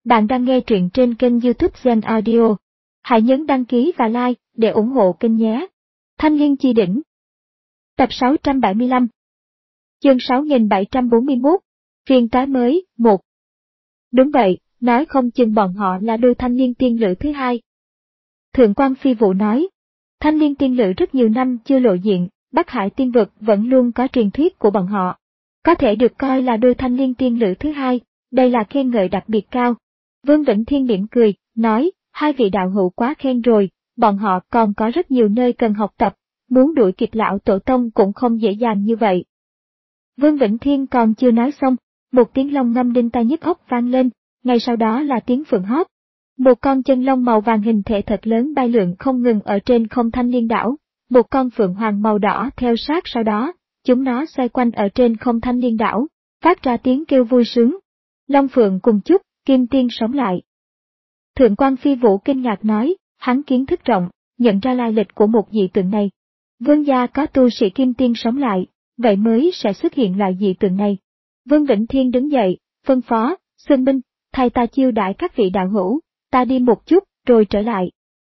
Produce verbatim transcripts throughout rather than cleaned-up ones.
Bạn đang nghe truyện trên kênh YouTube Zen Audio. Hãy nhấn đăng ký và like để ủng hộ kênh nhé. Thanh Liên Chi Đỉnh. Tập sáu trăm bảy mươi lăm. Chương sáu nghìn bảy trăm bốn mươi mốt. Phiên tái mới, một. Đúng vậy, nói không chừng bọn họ là đôi thanh niên tiên lữ thứ hai. Thượng quan Phi Vũ nói. Thanh niên tiên lữ rất nhiều năm chưa lộ diện, Bắc Hải tiên vực vẫn luôn có truyền thuyết của bọn họ. Có thể được coi là đôi thanh niên tiên lữ thứ hai, đây là khen ngợi đặc biệt cao. Vương Vĩnh Thiên mỉm cười, nói, hai vị đạo hữu quá khen rồi, bọn họ còn có rất nhiều nơi cần học tập, muốn đuổi kịp lão tổ tông cũng không dễ dàng như vậy. Vương Vĩnh Thiên còn chưa nói xong, một tiếng long ngâm đinh tai nhức óc vang lên, ngay sau đó là tiếng phượng hót. Một con chân long màu vàng hình thể thật lớn bay lượn không ngừng ở trên không Thanh Liên đảo, một con phượng hoàng màu đỏ theo sát sau đó, chúng nó xoay quanh ở trên không Thanh Liên đảo, phát ra tiếng kêu vui sướng. Long phượng cùng chúc, Kim Tiên sống lại. Thượng quan Phi Vũ kinh ngạc nói, hắn kiến thức rộng, nhận ra lai lịch của một dị tượng này. Vương gia có tu sĩ Kim Tiên sống lại, vậy mới sẽ xuất hiện loại dị tượng này. Vương Vĩnh Thiên đứng dậy, phân phó, Xuân Minh, thay ta chiêu đãi các vị đạo hữu, ta đi một chút, rồi trở lại.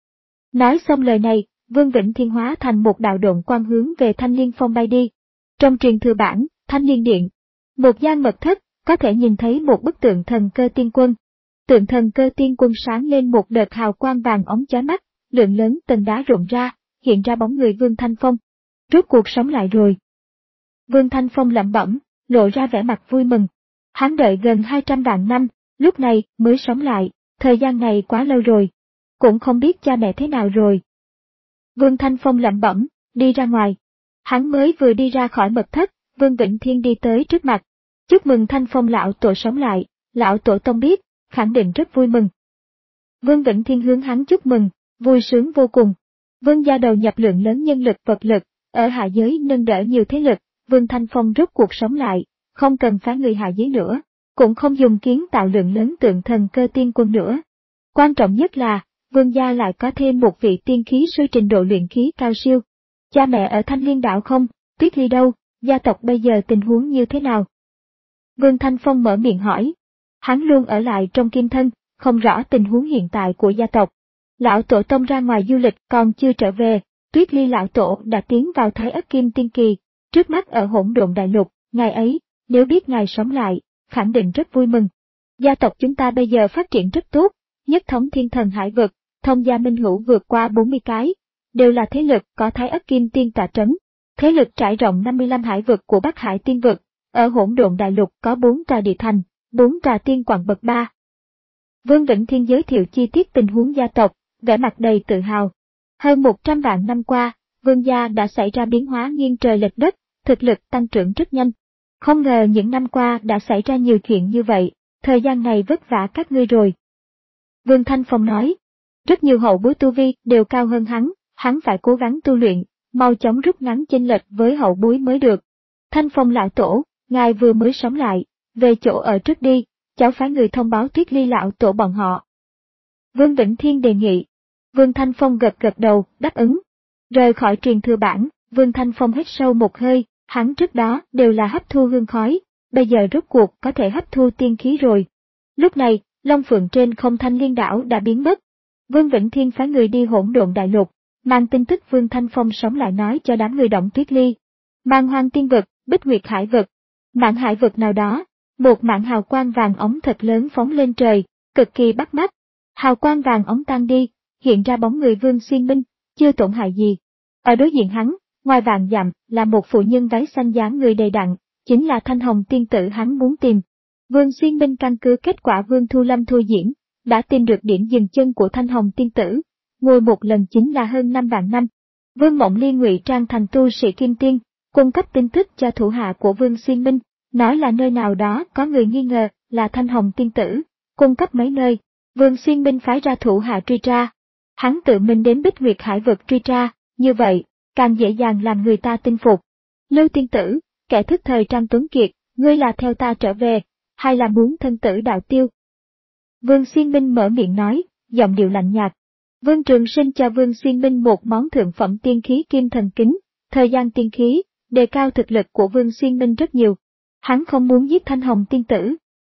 Nói xong lời này, Vương Vĩnh Thiên hóa thành một đạo độn quang hướng về Thanh Liên Phong bay đi. Trong truyền thừa bản, Thanh Liên Điện, một gian mật thất, có thể nhìn thấy một bức tượng thần cơ tiên quân. Tượng thần cơ tiên quân sáng lên một đợt hào quang vàng óng chói mắt, lượng lớn tầng đá rụng ra, hiện ra bóng người Vương Thanh Phong. Rốt cuộc sống lại rồi. Vương Thanh Phong lẩm bẩm, lộ ra vẻ mặt vui mừng. Hắn đợi gần hai trăm vạn năm, lúc này mới sống lại, thời gian này quá lâu rồi. Cũng không biết cha mẹ thế nào rồi. Vương Thanh Phong lẩm bẩm, đi ra ngoài. Hắn mới vừa đi ra khỏi mật thất, Vương Vĩnh Thiên đi tới trước mặt. Chúc mừng Thanh Phong lão tổ sống lại, lão tổ tông biết, khẳng định rất vui mừng. Vương Vĩnh Thiên hướng hắn chúc mừng, vui sướng vô cùng. Vương gia đầu nhập lượng lớn nhân lực vật lực, ở hạ giới nâng đỡ nhiều thế lực, Vương Thanh Phong rốt cuộc sống lại, không cần phái người hạ giới nữa, cũng không dùng kiến tạo lượng lớn tượng thần cơ tiên quân nữa. Quan trọng nhất là, Vương gia lại có thêm một vị tiên khí sư trình độ luyện khí cao siêu. Cha mẹ ở Thanh Liên đảo không, Tuyết Ly đâu, gia tộc bây giờ tình huống như thế nào? Vương Thanh Phong mở miệng hỏi. Hắn luôn ở lại trong Kim Thân, không rõ tình huống hiện tại của gia tộc. Lão tổ tông ra ngoài du lịch còn chưa trở về, Tuyết Ly lão tổ đã tiến vào Thái Ất Kim Tiên Kỳ, trước mắt ở Hỗn Độn Đại Lục, ngày ấy, nếu biết ngài sống lại, khẳng định rất vui mừng. Gia tộc chúng ta bây giờ phát triển rất tốt, nhất thống thiên thần hải vực, thông gia minh hữu vượt qua bốn mươi cái, đều là thế lực có Thái Ất Kim Tiên tọa trấn. Thế lực trải rộng năm mươi lăm hải vực của Bắc Hải tiên vực, ở Hỗn Độn Đại Lục có bốn tòa địa thành, bốn tòa tiên quặng bậc ba. Vương Vĩnh Thiên giới thiệu chi tiết tình huống gia tộc, vẻ mặt đầy tự hào. Hơn một trăm vạn năm qua, Vương gia đã xảy ra biến hóa nghiêng trời lệch đất, thực lực tăng trưởng rất nhanh. Không ngờ những năm qua đã xảy ra nhiều chuyện như vậy, thời gian này vất vả các ngươi rồi. Vương Thanh Phong nói, rất nhiều hậu bối tu vi đều cao hơn hắn, hắn phải cố gắng tu luyện, mau chóng rút ngắn chênh lệch với hậu bối mới được. Thanh Phong lão tổ, ngài vừa mới sống lại, về chỗ ở trước đi, cháu phái người thông báo Tuyết Ly lão tổ bọn họ. Vương Vĩnh Thiên đề nghị. Vương Thanh Phong gật gật đầu, đáp ứng. Rời khỏi truyền thừa bản, Vương Thanh Phong hít sâu một hơi, hắn trước đó đều là hấp thu hương khói, bây giờ rốt cuộc có thể hấp thu tiên khí rồi. Lúc này, Long Phượng trên không Thanh Liên đảo đã biến mất. Vương Vĩnh Thiên phái người đi Hỗn Độn Đại Lục, mang tin tức Vương Thanh Phong sống lại nói cho đám người Động Tuyết Ly. Mang Hoang Tiên vực, Bích Nguyệt Hải vực, mảng hải vực nào đó, một mảng hào quang vàng ống thật lớn phóng lên trời, cực kỳ bắt mắt. Hào quang vàng ống tan đi, hiện ra bóng người Vương Xuyên Minh, chưa tổn hại gì. Ở đối diện hắn, ngoài vạn dặm là một phụ nhân váy xanh dáng người đầy đặn, chính là Thanh Hồng tiên tử hắn muốn tìm. Vương Xuyên Minh căn cứ kết quả Vương Thu Lâm thôi diễn, đã tìm được điểm dừng chân của Thanh Hồng tiên tử, ngồi một lần chính là hơn năm vạn năm. Vương Mộng Ly ngụy trang thành tu sĩ Kim Tiên, cung cấp tin tức cho thủ hạ của Vương Xuyên Minh, nói là nơi nào đó có người nghi ngờ là Thanh Hồng tiên tử, cung cấp mấy nơi. Vương Xuyên Minh phái ra thủ hạ truy tra. Hắn tự mình đến Bích Nguyệt Hải vực truy tra, như vậy, càng dễ dàng làm người ta tin phục. Lưu tiên tử, kẻ thức thời Trang Tuấn Kiệt, ngươi là theo ta trở về, hay là muốn thân tử đạo tiêu? Vương Xuyên Minh mở miệng nói, giọng điệu lạnh nhạt. Vương Trường Sinh cho Vương Xuyên Minh một món thượng phẩm tiên khí Kim Thần Kính, thời gian tiên khí, đề cao thực lực của Vương Xuyên Minh rất nhiều. Hắn không muốn giết Thanh Hồng tiên tử,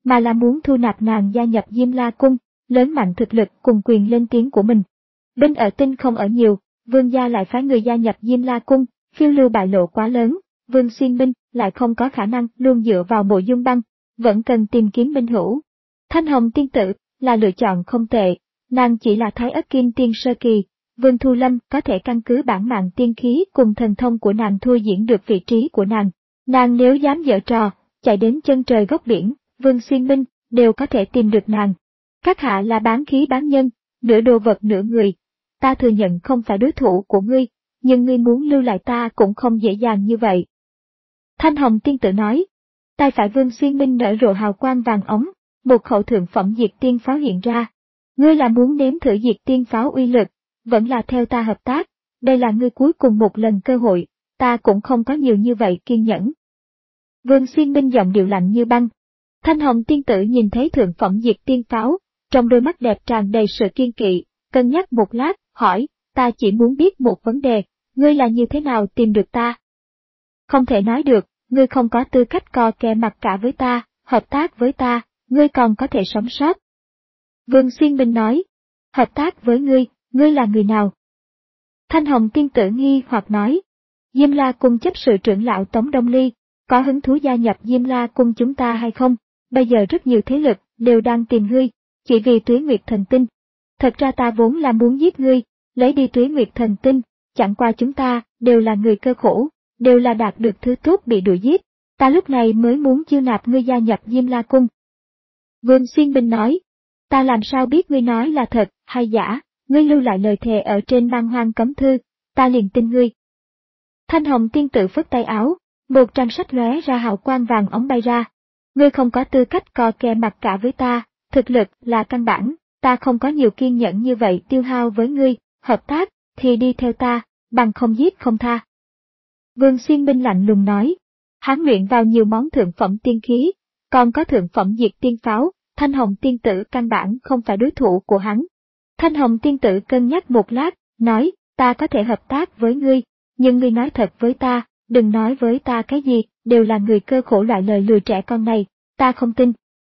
mà là muốn thu nạp nàng gia nhập Diêm La Cung, lớn mạnh thực lực cùng quyền lên tiếng của mình. Binh ở tinh không ở nhiều, Vương gia lại phái người gia nhập Diêm La Cung, phiêu lưu bại lộ quá lớn, Vương Xuyên binh lại không có khả năng luôn dựa vào Mộ Dung Băng, vẫn cần tìm kiếm binh hữu. Thanh Hồng tiên tử là lựa chọn không tệ, nàng chỉ là Thái Ất Kim Tiên sơ kỳ, Vương Thu Lâm có thể căn cứ bản mạng tiên khí cùng thần thông của nàng thôi diễn được vị trí của nàng. Nàng nếu dám giở trò, chạy đến chân trời góc biển, Vương Xuyên binh đều có thể tìm được nàng. Các hạ là bán khí bán nhân, nửa đồ vật nửa người. Ta thừa nhận không phải đối thủ của ngươi, nhưng ngươi muốn lưu lại ta cũng không dễ dàng như vậy. Thanh Hồng tiên tử nói. Tay phải Vương Xuyên binh nở rộ hào quang vàng ống, một khẩu thượng phẩm diệt tiên pháo hiện ra. Ngươi là muốn nếm thử diệt tiên pháo uy lực, vẫn là theo ta hợp tác, đây là ngươi cuối cùng một lần cơ hội, ta cũng không có nhiều như vậy kiên nhẫn. Vương Xuyên binh giọng điệu lạnh như băng. Thanh Hồng tiên tử nhìn thấy thượng phẩm diệt tiên pháo, trong đôi mắt đẹp tràn đầy sự kiên kỵ, cân nhắc một lát, hỏi, ta chỉ muốn biết một vấn đề, ngươi là như thế nào tìm được ta? Không thể nói được, ngươi không có tư cách co kè mặt cả với ta, hợp tác với ta, ngươi còn có thể sống sót. Vương Xuyên binh nói, hợp tác với ngươi, ngươi là người nào? Thanh Hồng tiên tử nghi hoặc nói, Diêm La Cung chấp sự trưởng lão Tống Đông Ly, có hứng thú gia nhập Diêm La Cung chúng ta hay không? Bây giờ rất nhiều thế lực đều đang tìm ngươi, chỉ vì Tuế Nguyệt Thần Tinh. Thật ra ta vốn là muốn giết ngươi, lấy đi Tuế Nguyệt Thần Tinh, chẳng qua chúng ta đều là người cơ khổ, đều là đạt được thứ tốt bị đuổi giết, ta lúc này mới muốn chiêu nạp ngươi gia nhập Diêm La Cung. Vương Xuyên binh nói, ta làm sao biết ngươi nói là thật hay giả, ngươi lưu lại lời thề ở trên Man Hoang cấm thư, ta liền tin ngươi. Thanh Hồng tiên tử phất tay áo, một trang sách lóe ra hào quang vàng ống bay ra. Ngươi không có tư cách co kè mặt cả với ta, thực lực là căn bản, ta không có nhiều kiên nhẫn như vậy tiêu hao với ngươi, hợp tác, thì đi theo ta, bằng không giết không tha. Vương Xuyên binh lạnh lùng nói, hắn luyện vào nhiều món thượng phẩm tiên khí, còn có thượng phẩm diệt tiên pháo, Thanh Hồng tiên tử căn bản không phải đối thủ của hắn. Thanh Hồng tiên tử cân nhắc một lát, nói, ta có thể hợp tác với ngươi, nhưng ngươi nói thật với ta, đừng nói với ta cái gì, đều là người cơ khổ loại lời lừa trẻ con này, ta không tin.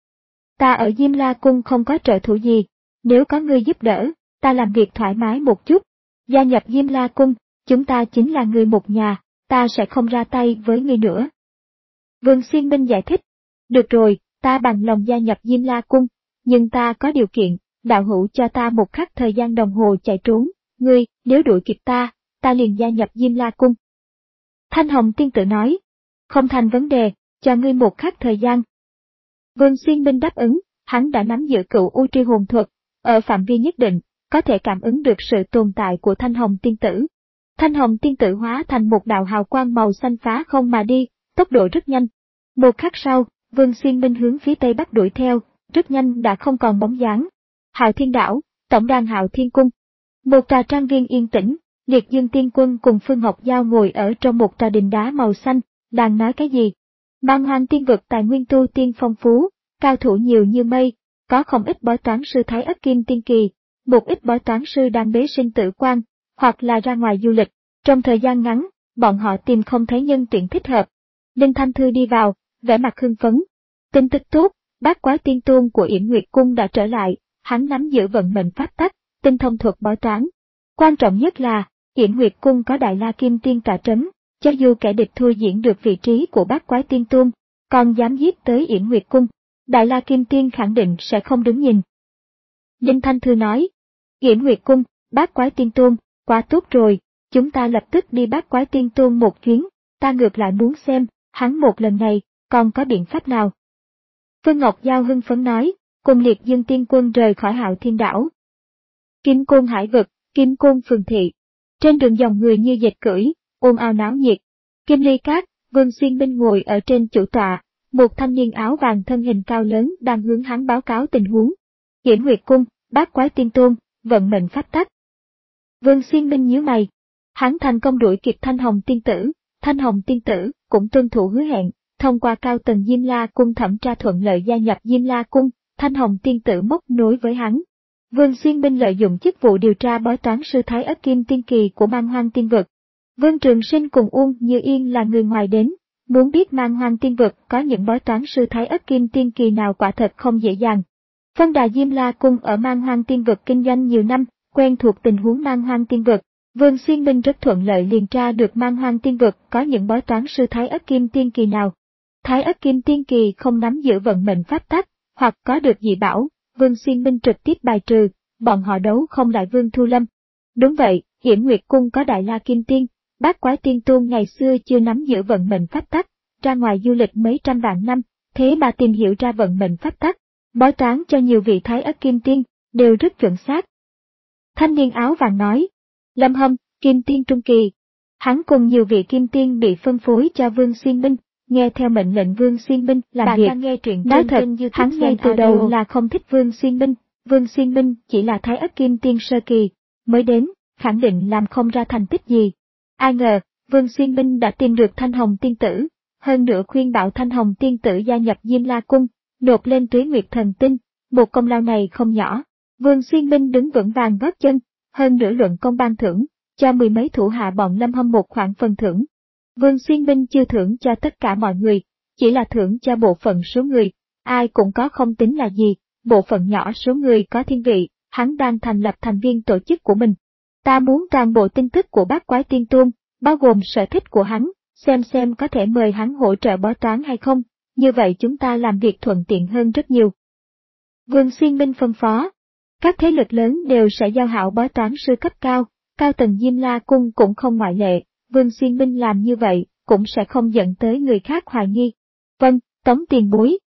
Ta ở Diêm La Cung không có trợ thủ gì, nếu có ngươi giúp đỡ, ta làm việc thoải mái một chút. Gia nhập Diêm La Cung, chúng ta chính là người một nhà, ta sẽ không ra tay với ngươi nữa. Vương Xuyên binh giải thích, được rồi, ta bằng lòng gia nhập Diêm La Cung, nhưng ta có điều kiện, đạo hữu cho ta một khắc thời gian đồng hồ chạy trốn, ngươi, nếu đuổi kịp ta, ta liền gia nhập Diêm La Cung. Thanh Hồng tiên tử nói, không thành vấn đề, cho ngươi một khắc thời gian. Vương Xuyên binh đáp ứng, hắn đã nắm giữ cựu U Tri hồn thuật, ở phạm vi nhất định, có thể cảm ứng được sự tồn tại của Thanh Hồng tiên tử. Thanh Hồng tiên tử hóa thành một đạo hào quang màu xanh phá không mà đi, tốc độ rất nhanh. Một khắc sau, Vương Xuyên binh hướng phía tây bắc đuổi theo, rất nhanh đã không còn bóng dáng. Hạo Thiên đảo, tổng đàn Hạo Thiên cung. Một trà trang viên yên tĩnh, Liệt Dương Tiên Quân cùng Phương Ngọc Giao ngồi ở trong một trà đình đá màu xanh, đang nói cái gì? Man Hoang tiên vực tài nguyên tu tiên phong phú, cao thủ nhiều như mây, có không ít bói toán sư Thái Ất Kim Tiên kỳ, một ít bói toán sư đang bế sinh tử quan, hoặc là ra ngoài du lịch. Trong thời gian ngắn, bọn họ tìm không thấy nhân tuyển thích hợp. Đinh Thanh Thư đi vào, vẻ mặt hưng phấn. Tin tức tốt, bát quái tiên tôn của Yểm Nguyệt Cung đã trở lại, hắn nắm giữ vận mệnh pháp tắc, tinh thông thuật bói toán. Quan trọng nhất là, Yểm Nguyệt Cung có Đại La Kim Tiên cả trấn, cho dù kẻ địch thua diễn được vị trí của bát quái tiên tôn, còn dám giết tới Yểm Nguyệt Cung, Đại La Kim Tiên khẳng định sẽ không đứng nhìn. Đinh Thanh Thư nói, Yểm Nguyệt Cung, bát quái tiên tôn, quá tốt rồi, chúng ta lập tức đi bát quái tiên tôn một chuyến, ta ngược lại muốn xem, hắn một lần này, còn có biện pháp nào. Phương Ngọc Giao hưng phấn nói, cùng Liệt Dương Tiên Quân rời khỏi Hạo Thiên đảo. Kim Côn hải vực, Kim Côn phường thị. Trên đường dòng người như dệt cưỡi, ồn ào náo nhiệt. Kim Ly Cát, Vương Xuyên binh ngồi ở trên chủ tọa, một thanh niên áo vàng thân hình cao lớn đang hướng hắn báo cáo tình huống. Yểm Nguyệt Cung, bát quái tiên tôn, vận mệnh pháp tắc. Vương Xuyên binh nhíu mày. Hắn thành công đuổi kịp Thanh Hồng tiên tử, Thanh Hồng tiên tử cũng tuân thủ hứa hẹn, thông qua cao tầng Diêm La Cung thẩm tra thuận lợi gia nhập Diêm La Cung, Thanh Hồng tiên tử móc nối với hắn. Vương Xuyên binh lợi dụng chức vụ điều tra bói toán sư Thái Ất Kim Tiên kỳ của Man Hoang tiên vực. Vương Trường Sinh cùng Uông Như Yên là người ngoài đến, Muốn biết Man Hoang Tiên Vực có những bói toán sư Thái Ất Kim Tiên Kỳ nào quả thật không dễ dàng. Phân Đà Diêm La Cung ở Man Hoang Tiên Vực kinh doanh nhiều năm, quen thuộc tình huống Man Hoang Tiên Vực. Vương Xuyên Minh rất thuận lợi liền tra được Man Hoang Tiên Vực có những bói toán sư Thái Ất Kim Tiên Kỳ nào. Thái Ất Kim Tiên Kỳ không nắm giữ vận mệnh pháp tắc, hoặc có được dị bảo, Vương Xuyên Minh trực tiếp bài trừ, bọn họ đấu không lại Vương Thu Lâm. Đúng vậy, Yểm Nguyệt Cung có Đại La Kim Tiên, Bát Quái Tiên Tôn ngày xưa chưa nắm giữ vận mệnh pháp tắc, ra ngoài du lịch mấy trăm vạn năm, thế mà tìm hiểu ra vận mệnh pháp tắc, bói toán cho nhiều vị Thái Ất Kim Tiên, đều rất chuẩn xác. Thanh niên áo vàng nói, Lâm Hâm, Kim Tiên Trung Kỳ. Hắn cùng nhiều vị Kim Tiên bị phân phối cho Vương Xuyên Minh, nghe theo mệnh lệnh Vương Xuyên Minh làm Bạn việc. đang nghe truyện Nói trên thật, kênh YouTube hắn ngay Gen từ đầu Audio. là không thích Vương Xuyên Minh, Vương Xuyên Minh chỉ là Thái Ất Kim Tiên sơ kỳ, mới đến, khẳng định làm không ra thành tích gì. Ai ngờ, Vương Xuyên Minh đã tìm được Thanh Hồng Tiên Tử, hơn nữa khuyên bảo Thanh Hồng Tiên Tử gia nhập Diêm La Cung, nộp lên Tuế Nguyệt Thần Tinh, một công lao này không nhỏ. Vương Xuyên Minh đứng vững vàng gót chân, hơn nữa luận công ban thưởng, cho mười mấy thủ hạ bọn Lâm Hâm một khoản phần thưởng. Vương Xuyên Minh chưa thưởng cho tất cả mọi người, chỉ là thưởng cho bộ phận số người, ai cũng có không tính là gì, bộ phận nhỏ số người có thiên vị, hắn đang thành lập thành viên tổ chức của mình. Ta muốn toàn bộ tin tức của Bát Quái Tiên Tôn, bao gồm sở thích của hắn, xem xem có thể mời hắn hỗ trợ bói toán hay không, như vậy chúng ta làm việc thuận tiện hơn rất nhiều. Vương Xuyên Minh phân phó, các thế lực lớn đều sẽ giao hảo bói toán sư cấp cao, cao tầng Diêm La Cung cũng không ngoại lệ, Vương Xuyên Minh làm như vậy cũng sẽ không dẫn tới người khác hoài nghi. Vâng, Tống tiền bối.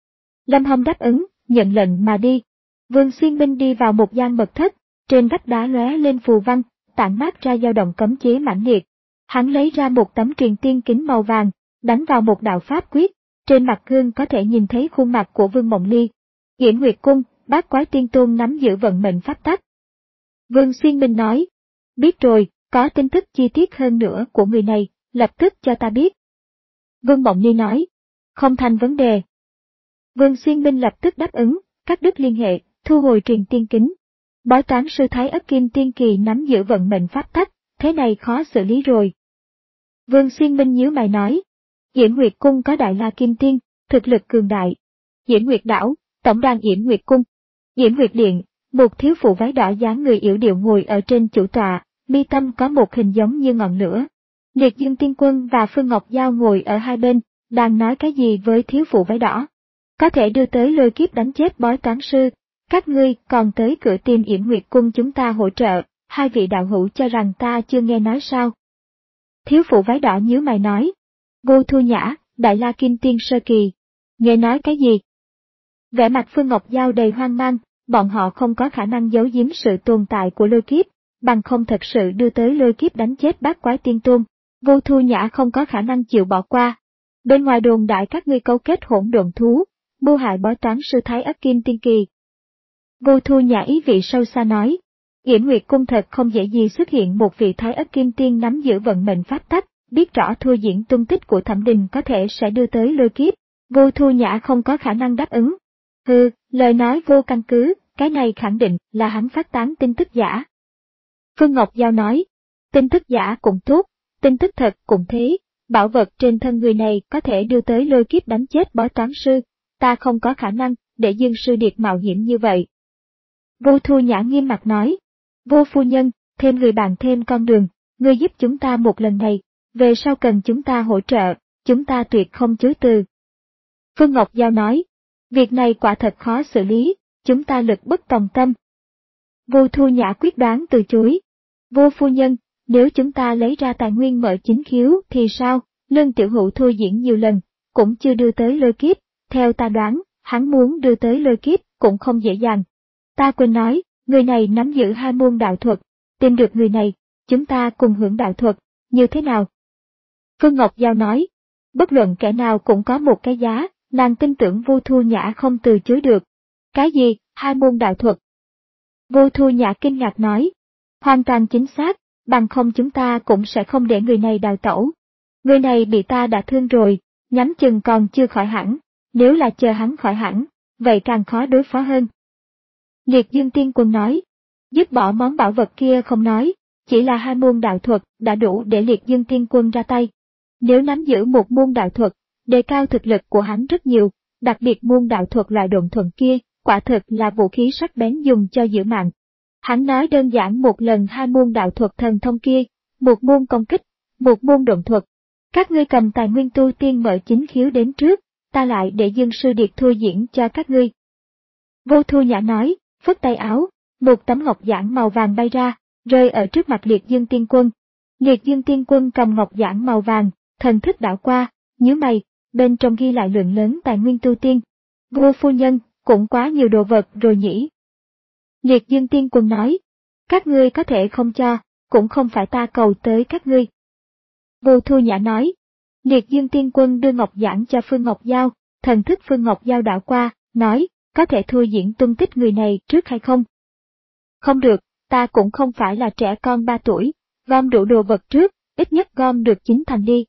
Lâm Hâm đáp ứng, nhận lệnh mà đi. Vương Xuyên Minh đi vào một gian mật thất, trên vách đá lóe lên phù văn, tản mát ra dao động cấm chế mãnh liệt. Hắn lấy ra một tấm truyền tiên kính màu vàng, đánh vào một đạo pháp quyết, trên mặt gương có thể nhìn thấy khuôn mặt của Vương Mộng Ly. Yểm Nguyệt Cung, Bát Quái Tiên Tôn nắm giữ vận mệnh pháp tắc. Vương Xuyên Minh nói, biết rồi, có tin tức chi tiết hơn nữa của người này, lập tức cho ta biết. Vương Mộng Ly nói, không thành vấn đề. Vương Xuyên Minh lập tức đáp ứng, cắt đứt liên hệ, thu hồi truyền tiên kính. Bói toán sư Thái Ất Kim Tiên Kỳ nắm giữ vận mệnh pháp tắc, thế này khó xử lý rồi. Vương Xuyên Minh nhíu mày nói, Yểm Nguyệt Cung có Đại La Kim Tiên, thực lực cường đại. Yểm Nguyệt Đảo, tổng đàn Yểm Nguyệt Cung. Yểm Nguyệt Điện, một thiếu phụ váy đỏ dáng người yểu điệu ngồi ở trên chủ tọa, mi tâm có một hình giống như ngọn lửa. Liệt Dương Tiên Quân và Phương Ngọc Giao ngồi ở hai bên, đang nói cái gì với thiếu phụ váy đỏ. Có thể đưa tới lôi kiếp đánh chết bói toán sư, các ngươi còn tới cửa tìm Yểm Nguyệt Cung chúng ta hỗ trợ, hai vị đạo hữu cho rằng ta chưa nghe nói sao. Thiếu phụ váy đỏ nhíu mày nói, Vô Thu Nhã, Đại La Kim Tiên sơ kỳ, nghe nói cái gì? Vẻ mặt Phương Ngọc Giao đầy hoang mang, bọn họ không có khả năng giấu giếm sự tồn tại của lôi kiếp, bằng không thật sự đưa tới lôi kiếp đánh chết Bát Quái Tiên Tôn. Vô Thu Nhã không có khả năng chịu bỏ qua. Bên ngoài đồn đại các ngươi cấu kết hỗn độn thú, mưu hại bói toán sư Thái Ất Kim Tiên Kỳ. Vô Thu Nhã ý vị sâu xa nói, Yểm Nguyệt Cung thật không dễ gì xuất hiện một vị Thái Ất Kim Tiên nắm giữ vận mệnh pháp tắc, biết rõ thua diễn tung tích của Thẩm Đình có thể sẽ đưa tới lôi kiếp. Vô Thu Nhã không có khả năng đáp ứng. Hừ, lời nói vô căn cứ, cái này khẳng định là hắn phát tán tin tức giả. Phương Ngọc Giao nói, tin tức giả cũng tốt, tin tức thật cũng thế, bảo vật trên thân người này có thể đưa tới lôi kiếp đánh chết bói toán sư, ta không có khả năng để Dương Sư Điệt mạo hiểm như vậy. Vô Thu Nhã nghiêm mặt nói, Vô phu nhân, thêm người bạn thêm con đường, ngươi giúp chúng ta một lần này, về sau cần chúng ta hỗ trợ, chúng ta tuyệt không chối từ. Phương Ngọc Giao nói, việc này quả thật khó xử lý, chúng ta lực bất tòng tâm. Vô Thu Nhã quyết đoán từ chối. Vô phu nhân, nếu chúng ta lấy ra tài nguyên mở chính khiếu thì sao? Lương Tiểu Hữu thua diễn nhiều lần, cũng chưa đưa tới lôi kiếp, theo ta đoán, hắn muốn đưa tới lôi kiếp cũng không dễ dàng. Ta quên nói, người này nắm giữ hai môn đạo thuật, tìm được người này, chúng ta cùng hưởng đạo thuật, như thế nào? Phương Ngọc Giao nói, bất luận kẻ nào cũng có một cái giá, nàng tin tưởng Vô Thu Nhã không từ chối được. Cái gì, hai môn đạo thuật? Vô Thu Nhã kinh ngạc nói, hoàn toàn chính xác, bằng không chúng ta cũng sẽ không để người này đào tẩu. Người này bị ta đã thương rồi, nhắm chừng còn chưa khỏi hẳn, nếu là chờ hắn khỏi hẳn, vậy càng khó đối phó hơn. Liệt Dương Tiên Quân nói, dứt bỏ món bảo vật kia không nói, chỉ là hai môn đạo thuật đã đủ để Liệt Dương Tiên Quân ra tay. Nếu nắm giữ một môn đạo thuật, đề cao thực lực của hắn rất nhiều, đặc biệt môn đạo thuật loại độn thuận kia, quả thực là vũ khí sắc bén dùng cho giữ mạng. Hắn nói đơn giản một lần hai môn đạo thuật thần thông kia, một môn công kích, một môn độn thuật. Các ngươi cầm tài nguyên tu tiên mở chính khiếu đến trước, ta lại để Dương Sư Điệt thua diễn cho các ngươi. Vô Thu Nhã nói, phất tay áo, một tấm ngọc giản màu vàng bay ra, rơi ở trước mặt Liệt Dương Tiên Quân. Liệt Dương Tiên Quân cầm ngọc giản màu vàng, thần thức đảo qua, nhíu mày, bên trong ghi lại lượng lớn tài nguyên tu tiên. Vua phu nhân, cũng quá nhiều đồ vật rồi nhỉ. Liệt Dương Tiên Quân nói, các ngươi có thể không cho, cũng không phải ta cầu tới các ngươi. Vô Thu Nhã nói, Liệt Dương Tiên Quân đưa ngọc giản cho Phương Ngọc Giao, thần thức Phương Ngọc Giao đảo qua, nói, có thể thua diễn tung tích người này trước hay không? Không được, ta cũng không phải là trẻ con ba tuổi, gom đủ đồ vật trước, ít nhất gom được chín thành đi.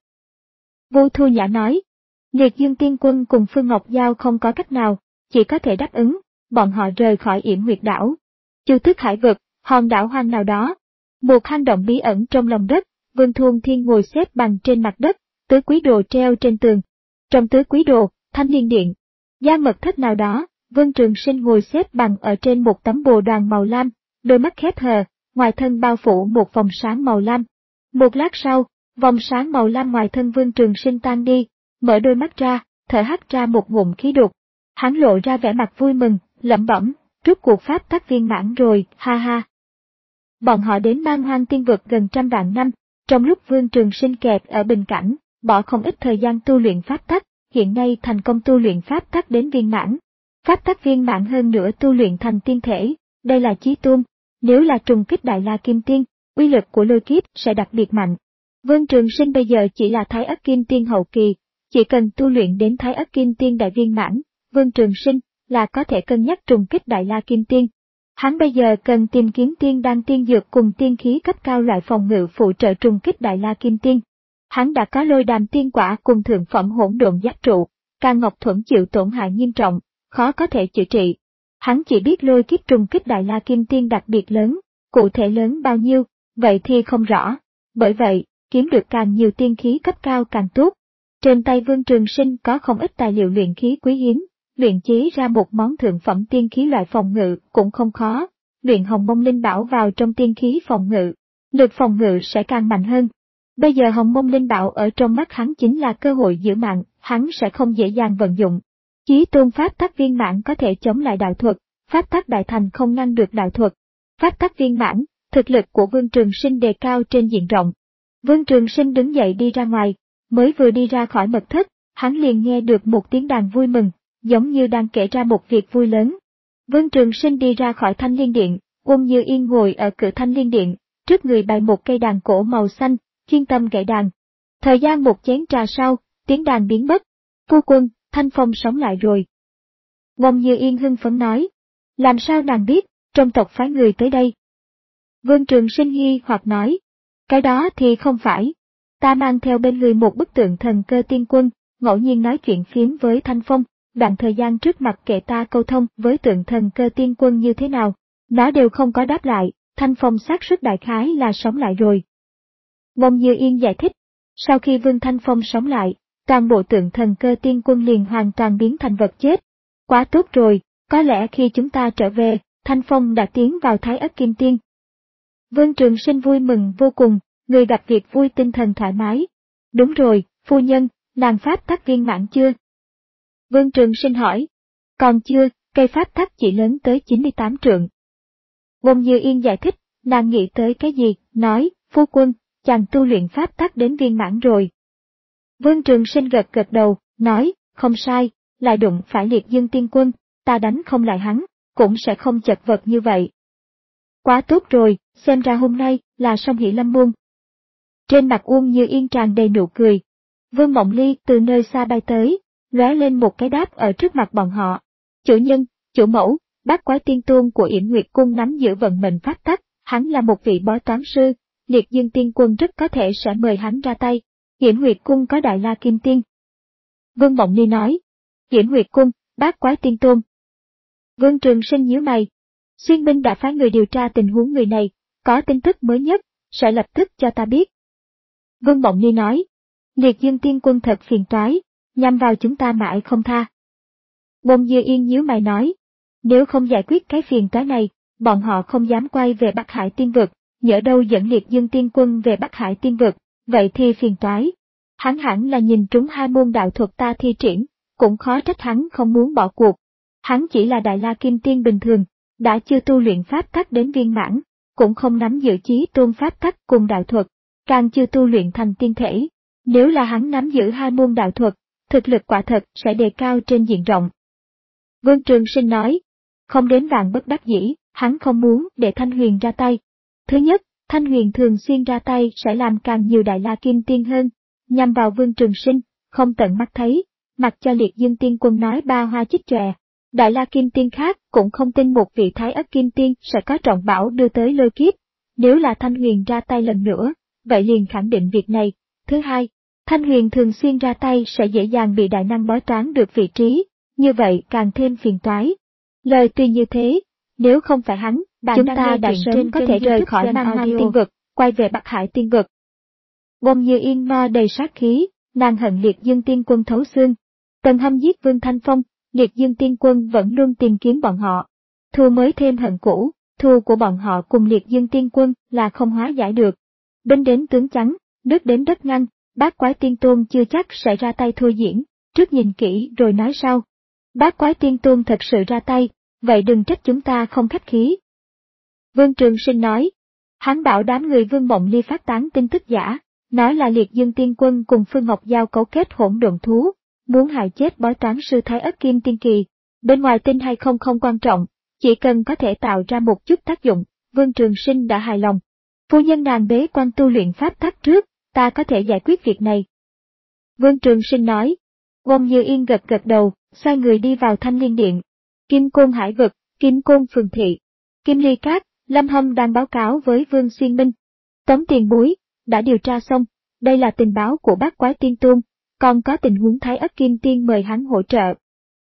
Vô Thu Nhã nói, Liệt Dương Tiên Quân cùng Phương Ngọc Giao không có cách nào, chỉ có thể đáp ứng, bọn họ rời khỏi Yểm Nguyệt đảo. Chu Tước Hải vực, hòn đảo hoang nào đó. Một hang động bí ẩn trong lòng đất, Vương Thuôn Thiên ngồi xếp bằng trên mặt đất, tứ quý đồ treo trên tường. Trong tứ quý đồ, Thanh Liên Điện, gian mật thất nào đó, Vương Trường Sinh ngồi xếp bằng ở trên một tấm bồ đoàn màu lam, đôi mắt khép hờ, ngoài thân bao phủ một vòng sáng màu lam. Một lát sau, vòng sáng màu lam ngoài thân Vương Trường Sinh tan đi, mở đôi mắt ra, thở hắt ra một ngụm khí đục. Hắn lộ ra vẻ mặt vui mừng, lẩm bẩm, rút cuộc pháp tắc viên mãn rồi, ha ha. Bọn họ đến Man Hoang Tiên vực gần trăm vạn năm, trong lúc Vương Trường Sinh kẹt ở bình cảnh, bỏ không ít thời gian tu luyện pháp tắc, hiện nay thành công tu luyện pháp tắc đến viên mãn. Pháp tắc viên mãn hơn nữa tu luyện thành tiên thể, đây là chí tôn, nếu là trùng kích Đại La Kim Tiên, uy lực của lôi kiếp sẽ đặc biệt mạnh. Vương Trường Sinh bây giờ chỉ là Thái Ất Kim Tiên hậu kỳ, chỉ cần tu luyện đến Thái Ất Kim Tiên đại viên mãn, Vương Trường Sinh là có thể cân nhắc trùng kích Đại La Kim Tiên. Hắn bây giờ cần tìm kiếm tiên đan tiên dược cùng tiên khí cấp cao loại phòng ngự phụ trợ trùng kích Đại La Kim Tiên. Hắn đã có lôi đàm tiên quả cùng thượng phẩm hỗn độn giáp trụ, Can Ngọc Thuẫn chịu tổn hại nghiêm trọng, khó có thể chữa trị. Hắn chỉ biết lôi kiếp trùng kích Đại La Kim Tiên đặc biệt lớn, cụ thể lớn bao nhiêu, vậy thì không rõ. Bởi vậy, kiếm được càng nhiều tiên khí cấp cao càng tốt. Trên tay Vương Trường Sinh có không ít tài liệu luyện khí quý hiếm, luyện chế ra một món thượng phẩm tiên khí loại phòng ngự cũng không khó, luyện Hồng Mông Linh Bảo vào trong tiên khí phòng ngự, lực phòng ngự sẽ càng mạnh hơn. Bây giờ Hồng Mông Linh Bảo ở trong mắt hắn chính là cơ hội giữ mạng, hắn sẽ không dễ dàng vận dụng. Chí tôn pháp tắc viên mãn có thể chống lại đạo thuật, pháp tắc đại thành không ngăn được đạo thuật. Pháp tắc viên mãn, thực lực của Vương Trường Sinh đề cao trên diện rộng. Vương Trường Sinh đứng dậy đi ra ngoài, mới vừa đi ra khỏi mật thất, hắn liền nghe được một tiếng đàn vui mừng, giống như đang kể ra một việc vui lớn. Vương Trường Sinh đi ra khỏi Thanh Liên Điện, Uông Như Yên ngồi ở cửa Thanh Liên Điện, trước người bày một cây đàn cổ màu xanh, chuyên tâm gảy đàn. Thời gian một chén trà sau, tiếng đàn biến mất. Phu quân, Thanh Phong sống lại rồi. Uông Như Yên hưng phấn nói. Làm sao nàng biết, trong tộc phái người tới đây? Vương Trường Sinh nghi hoặc nói. Cái đó thì không phải. Ta mang theo bên người một bức tượng thần cơ tiên quân, ngẫu nhiên nói chuyện phiếm với Thanh Phong, đoạn thời gian trước mặc kệ ta câu thông với tượng thần cơ tiên quân như thế nào, nó đều không có đáp lại, Thanh Phong xác suất đại khái là sống lại rồi. Uông Như Yên giải thích, sau khi Vương Thanh Phong sống lại, toàn bộ tượng thần cơ tiên quân liền hoàn toàn biến thành vật chết. Quá tốt rồi, có lẽ khi chúng ta trở về, Thanh Phong đã tiến vào Thái Ất Kim Tiên. Vương Trường Sinh vui mừng vô cùng, người gặp việc vui tinh thần thoải mái. Đúng rồi, phu nhân, nàng pháp tắc viên mãn chưa? Vương Trường Sinh hỏi. Còn chưa, cây pháp tắc chỉ lớn tới chín mươi tám trượng. Uông Như Yên giải thích, nàng nghĩ tới cái gì, nói, phu quân, chàng tu luyện pháp tắc đến viên mãn rồi. Vương Trường Sinh gật gật đầu, nói, không sai, lại đụng phải Liệt Dương Tiên Quân, ta đánh không lại hắn, cũng sẽ không chật vật như vậy. Quá tốt rồi, xem ra hôm nay là song hỷ lâm môn. Trên mặt Uông Như Yên tràn đầy nụ cười. Vương Mộng Ly từ nơi xa bay tới, lóe lên một cái đáp ở trước mặt bọn họ. Chủ nhân, chủ mẫu, bát quái tiên tôn của Yểm Nguyệt Cung nắm giữ vận mệnh pháp tắc, hắn là một vị bói toán sư, Liệt Dương Tiên Quân rất có thể sẽ mời hắn ra tay. Yểm Nguyệt Cung có Đại La Kim Tiên. Vương Mộng Ly nói. Yểm Nguyệt Cung, bát quái tiên tôn. Vương Trường Sinh nhíu mày. Xuyên Minh đã phái người điều tra tình huống người này, có tin tức mới nhất, sẽ lập tức cho ta biết. Vương Mộng Ly nói. Liệt Dương Tiên Quân thật phiền toái, nhằm vào chúng ta mãi không tha. Bông Dư Yên nhíu mày nói, nếu không giải quyết cái phiền toái này, bọn họ không dám quay về Bắc Hải Tiên Vực, nhỡ đâu dẫn Liệt Dương Tiên Quân về Bắc Hải Tiên Vực, vậy thì phiền toái. Hắn hẳn là nhìn trúng hai môn đạo thuật ta thi triển, cũng khó trách hắn không muốn bỏ cuộc. Hắn chỉ là Đại La Kim Tiên bình thường, đã chưa tu luyện pháp tắc đến viên mãn, cũng không nắm giữ chí tôn pháp tắc cùng đạo thuật, càng chưa tu luyện thành tiên thể. Nếu là hắn nắm giữ hai môn đạo thuật, thực lực quả thật sẽ đề cao trên diện rộng. Vương Trường Sinh nói, không đến vạn bất đắc dĩ, hắn không muốn để Thanh Huyền ra tay. Thứ nhất, Thanh Huyền thường xuyên ra tay sẽ làm càng nhiều Đại La Kim Tiên hơn, nhằm vào Vương Trường Sinh, không tận mắt thấy, mặc cho Liệt Dương Tiên Quân nói ba hoa chích chòe. Đại La Kim Tiên khác cũng không tin một vị Thái Ất Kim Tiên sẽ có trọng bảo đưa tới lôi kiếp. Nếu là Thanh Huyền ra tay lần nữa, vậy liền khẳng định việc này. Thứ hai, Thanh Huyền thường xuyên ra tay sẽ dễ dàng bị đại năng bói toán được vị trí, như vậy càng thêm phiền toái. Lời tuy như thế, nếu không phải hắn, chúng ta đã sớm có thể rời khỏi Mang Hoang Tiên Vực, quay về Bắc Hải Tiên Vực. Bông Như Yên mo đầy sát khí, nàng hận Liệt Dương Tiên Quân thấu xương. Tần Hâm giết Vương Thanh Phong, Liệt Dương Tiên Quân vẫn luôn tìm kiếm bọn họ. Thù mới thêm hận cũ, thù của bọn họ cùng Liệt Dương Tiên Quân là không hóa giải được. Binh đến tướng chắn, nước đến đất ngăn, Bát Quái Tiên Tôn chưa chắc sẽ ra tay thua diễn, trước nhìn kỹ rồi nói sau. Bát Quái Tiên Tôn thật sự ra tay, vậy đừng trách chúng ta không khách khí. Vương Trường Sinh nói, hắn bảo đám người Vương Mộng Ly phát tán tin tức giả, nói là Liệt Dương Tiên Quân cùng Phương Ngọc Giao cấu kết hỗn độn thú, muốn hại chết bói toán sư Thái Ất Kim Tiên Kỳ. Bên ngoài tin hay không không quan trọng, chỉ cần có thể tạo ra một chút tác dụng, Vương Trường Sinh đã hài lòng. Phu nhân nàng bế quan tu luyện pháp tắc trước, ta có thể giải quyết việc này. Vương Trường Sinh nói. Bông Như Yên gật gật đầu, xoay người đi vào Thanh Liên Điện. Kim Côn Hải Vực, Kim Côn Phường Thị, Kim Ly Các, Lâm Hâm đang báo cáo với Vương Xuyên Minh. Tống Tiền Bối, đã điều tra xong, đây là tình báo của Bát Quái Tiên Tôn, còn có tình huống Thái Ất Kim Tiên mời hắn hỗ trợ.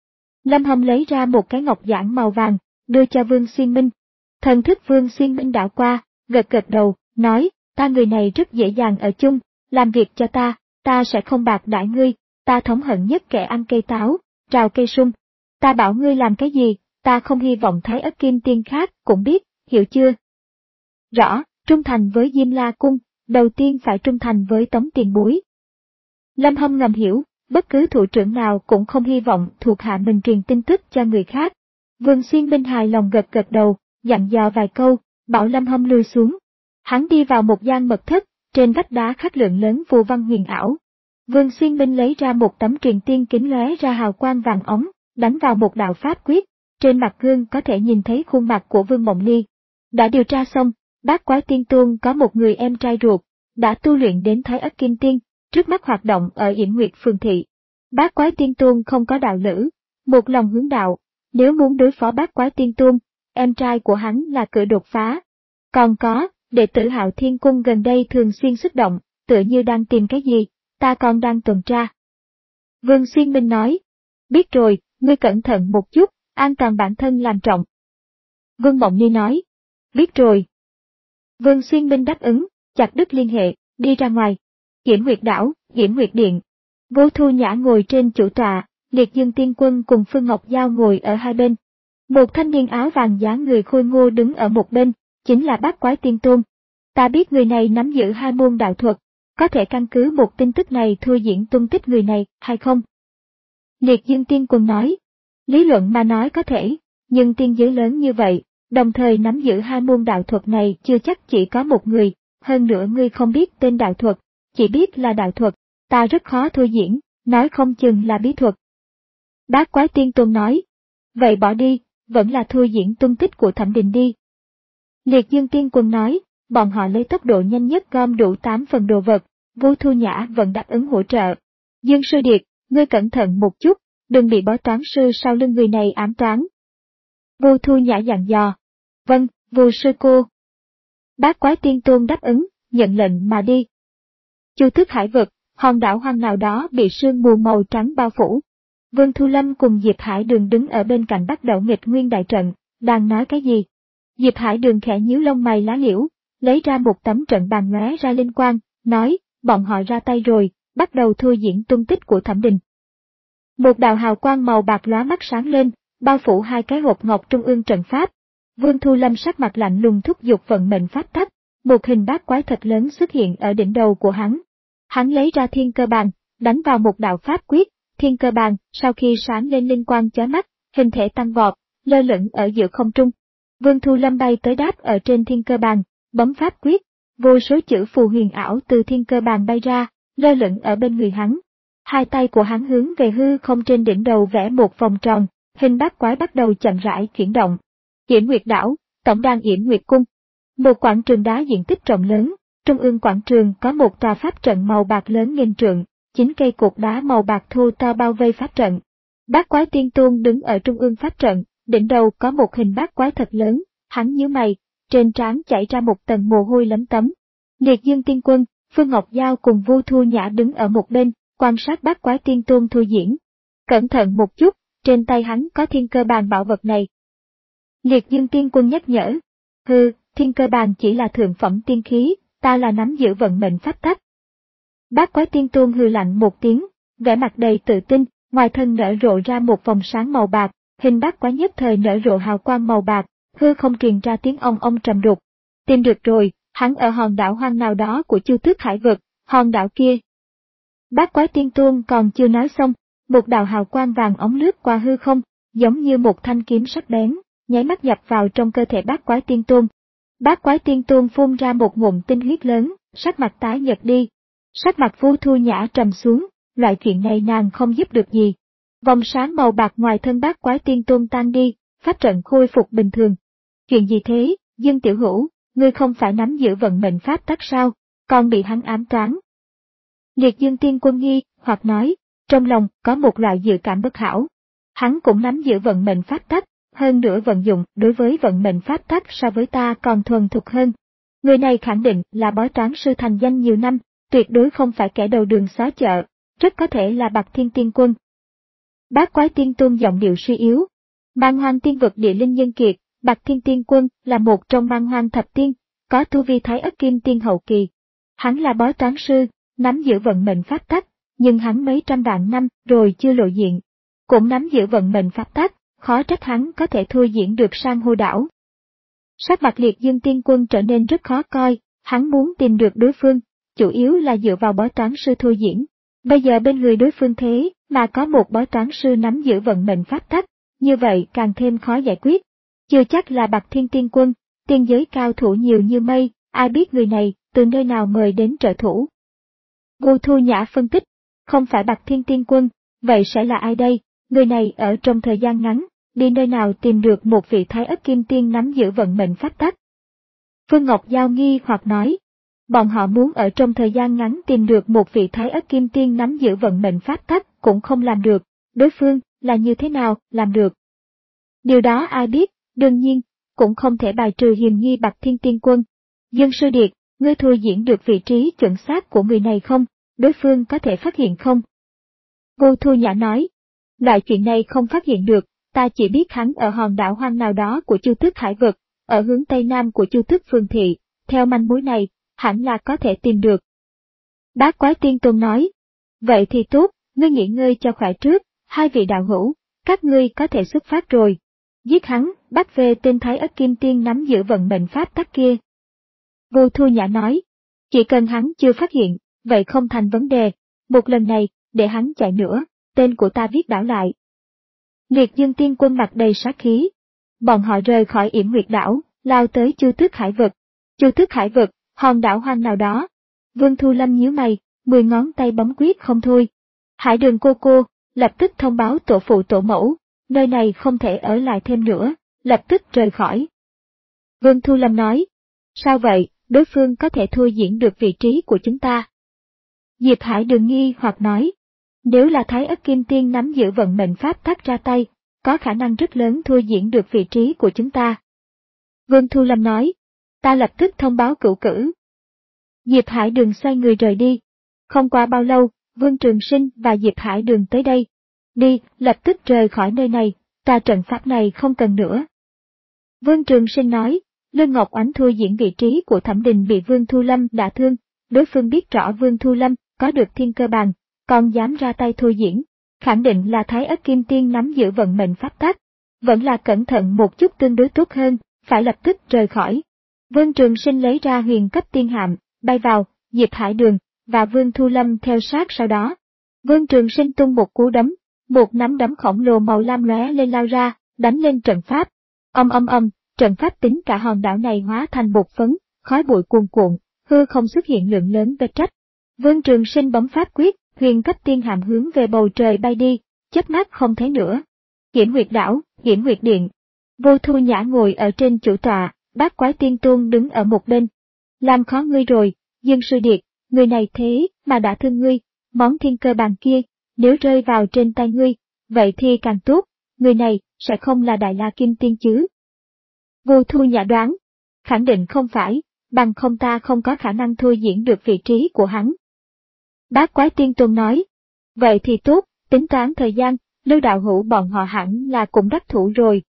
Lâm Hâm lấy ra một cái ngọc giản màu vàng, đưa cho Vương Xuyên Minh. Thần thức Vương Xuyên Minh đảo qua, gật gật đầu, nói, ta người này rất dễ dàng ở chung, làm việc cho ta, ta sẽ không bạc đãi ngươi, ta thống hận nhất kẻ ăn cây táo, trào cây sung. Ta bảo ngươi làm cái gì, ta không hy vọng Thái Ất Kim Tiên khác cũng biết, hiểu chưa? Rõ, trung thành với Diêm La Cung, đầu tiên phải trung thành với Tống Tiền Bối. Lâm Hâm ngầm hiểu, bất cứ thủ trưởng nào cũng không hy vọng thuộc hạ mình truyền tin tức cho người khác. Vương Xuyên Minh hài lòng gật gật đầu, dặn dò vài câu, bảo Lâm Hâm lui xuống. Hắn đi vào một gian mật thất, trên vách đá khắc lượng lớn phù văn huyền ảo. Vương Xuyên Minh lấy ra một tấm truyền tiên kính lóe ra hào quang vàng óng, đánh vào một đạo pháp quyết, trên mặt gương có thể nhìn thấy khuôn mặt của Vương Mộng Ly. Đã điều tra xong, Bát Quái Tiên Tôn có một người em trai ruột, đã tu luyện đến Thái Ất Kim Tiên, trước mắt hoạt động ở Yển Nguyệt Phường Thị. Bát Quái Tiên Tôn không có đạo lữ, một lòng hướng đạo, nếu muốn đối phó Bát Quái Tiên Tôn, em trai của hắn là cửa đột phá. Còn có, đệ tử Hạo Thiên Cung gần đây thường xuyên xuất động, tựa như đang tìm cái gì, ta còn đang tuần tra. Vương Xuyên Minh nói, biết rồi, ngươi cẩn thận một chút, an toàn bản thân làm trọng. Vương Mộng Ly nói, biết rồi. Vương Xuyên Minh đáp ứng, chặt đứt liên hệ, đi ra ngoài. Yển Nguyệt Đảo, Yển Nguyệt Điện. Vô Thu Nhã ngồi trên chủ tọa, Liệt Dương Tiên Quân cùng Phương Ngọc Giao ngồi ở hai bên. Một thanh niên áo vàng dáng người khôi ngô đứng ở một bên, chính là Bát Quái Tiên Tôn. Ta biết người này nắm giữ hai môn đạo thuật, có thể căn cứ một tin tức này thua diễn tung tích người này, hay không? Liệt Dương Tiên Quân nói, lý luận mà nói có thể, nhưng tiên giới lớn như vậy, đồng thời nắm giữ hai môn đạo thuật này chưa chắc chỉ có một người, hơn nữa ngươi không biết tên đạo thuật, chỉ biết là đạo thuật, ta rất khó thua diễn, nói không chừng là bí thuật. Bát Quái Tiên Tôn nói, vậy bỏ đi, vẫn là thua diễn tung tích của Thẩm Đình đi. Liệt Dương Tiên Quân nói, bọn họ lấy tốc độ nhanh nhất gom đủ tám phần đồ vật, Vô Thu Nhã vẫn đáp ứng hỗ trợ. Dương Sư Điệt, ngươi cẩn thận một chút, đừng bị bói toán sư sau lưng người này ám toán. Vô Thu Nhã dặn dò. Vâng, Vô Sư Cô. Bát Quái Tiên Tôn đáp ứng, nhận lệnh mà đi. Chu Tước Hải Vực, hòn đảo hoang nào đó bị sương mù màu trắng bao phủ. Vương Thu Lâm cùng Diệp Hải Đường đứng ở bên cạnh bắt đầu nghịch nguyên đại trận, đang nói cái gì? Diệp Hải Đường khẽ nhíu lông mày lá liễu, lấy ra một tấm trận bàn lóe ra linh quang, nói, bọn họ ra tay rồi, bắt đầu thua diễn tung tích của Thẩm Đình. Một đạo hào quang màu bạc lóa mắt sáng lên, bao phủ hai cái hộp ngọc trung ương trận pháp. Vương Thu Lâm sắc mặt lạnh lùng thúc giục vận mệnh pháp tắc, một hình bát quái thật lớn xuất hiện ở đỉnh đầu của hắn. Hắn lấy ra thiên cơ bàn, đánh vào một đạo pháp quyết, thiên cơ bàn sau khi sáng lên linh quang chói mắt, hình thể tăng vọt, lơ lửng ở giữa không trung. Vương Thu Lâm bay tới đáp ở trên thiên cơ bàn, bấm pháp quyết, vô số chữ phù huyền ảo từ thiên cơ bàn bay ra, lơ lửng ở bên người hắn. Hai tay của hắn hướng về hư không trên đỉnh đầu vẽ một vòng tròn, hình bát quái bắt đầu chậm rãi chuyển động. Yểm Nguyệt đảo, tổng đàn Yểm Nguyệt cung. Một quảng trường đá diện tích rộng lớn, trung ương quảng trường có một tòa pháp trận màu bạc lớn nghìn trượng, chín cây cột đá màu bạc thô to bao vây pháp trận. Bát quái tiên tôn đứng ở trung ương pháp trận, đỉnh đầu có một hình bát quái thật lớn, hắn nhíu mày, trên trán chảy ra một tầng mồ hôi lấm tấm. Liệt Dương Tiên Quân, Phương Ngọc Giao cùng Vu Thu Nhã đứng ở một bên, quan sát bát quái tiên tôn thu diễn. Cẩn thận một chút, trên tay hắn có thiên cơ bàn bảo vật này. Liệt Dương Tiên Quân nhắc nhở. Hừ, thiên cơ bàn chỉ là thượng phẩm tiên khí, ta là nắm giữ vận mệnh pháp tắc. Bát quái tiên tôn hừ lạnh một tiếng, vẻ mặt đầy tự tin, ngoài thân nở rộ ra một vòng sáng màu bạc, hình bát quái nhất thời nở rộ hào quang màu bạc, hư không truyền ra tiếng ong ong trầm đục. Tìm được rồi, hắn ở hòn đảo hoang nào đó của Chu Tước Hải vực, hòn đảo kia. Bát quái tiên tôn còn chưa nói xong, một đạo hào quang vàng óng lướt qua hư không, giống như một thanh kiếm sắc bén, nháy mắt nhập vào trong cơ thể bát quái tiên tôn. Bát quái tiên tôn phun ra một ngụm tinh huyết lớn, sắc mặt tái nhợt đi. Sắc mặt Vu Thu Nhã trầm xuống, loại chuyện này nàng không giúp được gì. Vòng sáng màu bạc ngoài thân bát quái tiên tôn tan đi, pháp trận khôi phục bình thường. Chuyện gì thế, Dương Tiểu Hữu, ngươi không phải nắm giữ vận mệnh pháp tắc sao, còn bị hắn ám toán. Liệt Dương Tiên Quân nghi, hoặc nói, trong lòng có một loại dự cảm bất hảo. Hắn cũng nắm giữ vận mệnh pháp tắc, hơn nữa vận dụng đối với vận mệnh pháp tắc so với ta còn thuần thục hơn. Người này khẳng định là bói toán sư thành danh nhiều năm, tuyệt đối không phải kẻ đầu đường xó chợ, rất có thể là Bạc Thiên Tiên Quân. Bát quái tiên tôn giọng điệu suy yếu. Man Hoang Tiên vực địa linh nhân kiệt, Bạc Thiên Tiên Quân là một trong Man Hoang thập tiên, có tu vi Thái Ất Kim Tiên hậu kỳ. Hắn là bói toán sư, nắm giữ vận mệnh pháp tắc, nhưng hắn mấy trăm vạn năm rồi chưa lộ diện. Cũng nắm giữ vận mệnh pháp tắc, khó trách hắn có thể thua diễn được sang hô đảo. Sắc mặt Liệt Dương Tiên Quân trở nên rất khó coi, hắn muốn tìm được đối phương, chủ yếu là dựa vào bói toán sư thua diễn. Bây giờ bên người đối phương thế mà có một bói toán sư nắm giữ vận mệnh pháp tắc, như vậy càng thêm khó giải quyết. Chưa chắc là Bạc Thiên Tiên Quân, tiên giới cao thủ nhiều như mây, ai biết người này từ nơi nào mời đến trợ thủ. Vu Thu Nhã phân tích, không phải Bạc Thiên Tiên Quân, vậy sẽ là ai đây? Người này ở trong thời gian ngắn, đi nơi nào tìm được một vị Thái Ất Kim Tiên nắm giữ vận mệnh pháp tắc? Phương Ngọc Giao nghi hoặc nói, bọn họ muốn ở trong thời gian ngắn tìm được một vị Thái Ất Kim Tiên nắm giữ vận mệnh pháp tắc cũng không làm được, đối phương là như thế nào làm được? Điều đó ai biết, đương nhiên, cũng không thể bài trừ hiềm nghi Bạc Thiên Tiên Quân. Dương Sư Điệt, ngươi thua diễn được vị trí chuẩn xác của người này không? Đối phương có thể phát hiện không? Vu Thu Nhã nói, loại chuyện này không phát hiện được, ta chỉ biết hắn ở hòn đảo hoang nào đó của Chu Tước Hải vực, ở hướng tây nam của Chu Tước Phường Thị, theo manh mối này, hẳn là có thể tìm được. Bát quái tiên tôn nói, vậy thì tốt, ngươi nghỉ ngơi cho khỏe trước, hai vị đạo hữu, các ngươi có thể xuất phát rồi. Giết hắn, bắt về tên Thái Ất Kim Tiên nắm giữ vận mệnh pháp tắc kia. Vu Thu Nhã nói, chỉ cần hắn chưa phát hiện, vậy không thành vấn đề, một lần này, để hắn chạy nữa, tên của ta viết đảo lại. Liệt Dương Tiên Quân mặt đầy sát khí. Bọn họ rời khỏi Yểm Nguyệt đảo, lao tới Chu Tước Hải vực. Chu Tước Hải vực, hòn đảo hoang nào đó. Vương Thu Lâm nhíu mày, mười ngón tay bấm quyết không thôi. Hải Đường cô cô, lập tức thông báo tổ phụ tổ mẫu, nơi này không thể ở lại thêm nữa, lập tức rời khỏi. Vương Thu Lâm nói, sao vậy, đối phương có thể thua diễn được vị trí của chúng ta. Diệp Hải Đường nghi hoặc nói, nếu là Thái Ất Kim Tiên nắm giữ vận mệnh pháp tắc ra tay, có khả năng rất lớn thua diễn được vị trí của chúng ta. Vương Thu Lâm nói, ta lập tức thông báo cửu cử. Diệp Hải Đường xoay người rời đi. Không qua bao lâu, Vương Trường Sinh và Diệp Hải Đường tới đây. Đi, lập tức rời khỏi nơi này, ta trận pháp này không cần nữa. Vương Trường Sinh nói, Lương Ngọc Oánh thua diễn vị trí của Thẩm Đình bị Vương Thu Lâm đả thương, đối phương biết rõ Vương Thu Lâm có được thiên cơ bàn, còn dám ra tay thôi diễn, khẳng định là Thái Ất Kim Tiên nắm giữ vận mệnh pháp tắc. Vẫn là cẩn thận một chút tương đối tốt hơn, phải lập tức rời khỏi. Vương Trường Sinh lấy ra huyền cấp tiên hạm, bay vào, Diệp Hải Đường, và Vương Thu Lâm theo sát sau đó. Vương Trường Sinh tung một cú đấm, một nắm đấm khổng lồ màu lam lóe lên lao ra, đánh lên trận pháp. Âm âm âm, trận pháp tính cả hòn đảo này hóa thành bột phấn, khói bụi cuồn cuộn, hư không xuất hiện lượng lớn vết rách. Vương Trường Sinh bấm pháp quyết, huyền cấp tiên hạm hướng về bầu trời bay đi, chớp mắt không thấy nữa. Hiển Nguyệt đảo, Hiển Nguyệt điện. Vô Thu Nhã ngồi ở trên chủ tọa, Bát Quái Tiên Tôn đứng ở một bên. Làm khó ngươi rồi, Dương Sư Điệt, người này thế mà đã thương ngươi, món thiên cơ bàn kia, nếu rơi vào trên tay ngươi, vậy thì càng tốt, người này sẽ không là Đại La Kim Tiên chứ. Vô Thu Nhã đoán, khẳng định không phải, bằng không ta không có khả năng thôi diễn được vị trí của hắn. Bát Quái Tiên Tôn nói, vậy thì tốt, tính toán thời gian, Lưu đạo hữu bọn họ hẳn là cũng đắc thủ rồi.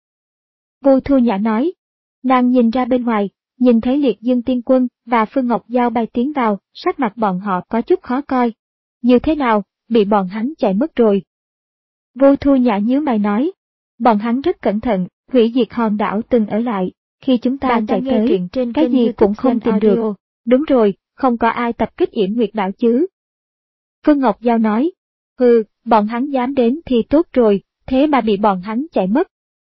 Vô Thu Nhã nói, nàng nhìn ra bên ngoài, nhìn thấy Liệt Dương Tiên Quân và Phương Ngọc Giao bay tiến vào, sắc mặt bọn họ có chút khó coi. Như thế nào, bị bọn hắn chạy mất rồi. Vô Thu Nhã nhíu mày nói, bọn hắn rất cẩn thận, hủy diệt hòn đảo từng ở lại, khi chúng ta Bạn chạy tới, trên cái gì cũng không tìm audio. Được. Đúng rồi, không có ai tập kích Yểm Nguyệt đảo chứ. Phương Ngọc Giao nói, hừ, bọn hắn dám đến thì tốt rồi, thế mà bị bọn hắn chạy mất.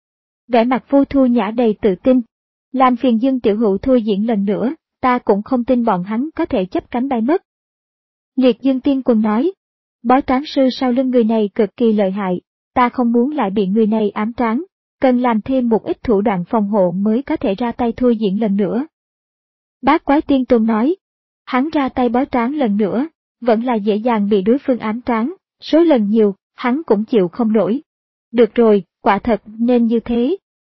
Vẻ mặt Vô Thu Nhã đầy tự tin. Làm phiền Dương tiểu hữu thôi diễn lần nữa, ta cũng không tin bọn hắn có thể chấp cánh bay mất. Liệt Dương Tiên Quân nói, bói toán sư sau lưng người này cực kỳ lợi hại, ta không muốn lại bị người này ám toán, cần làm thêm một ít thủ đoạn phòng hộ mới có thể ra tay thôi diễn lần nữa. Bát Quái Tiên Tôn nói, hắn ra tay bói toán lần nữa, vẫn là dễ dàng bị đối phương ám toán, số lần nhiều, hắn cũng chịu không nổi. Được rồi, quả thật nên như thế.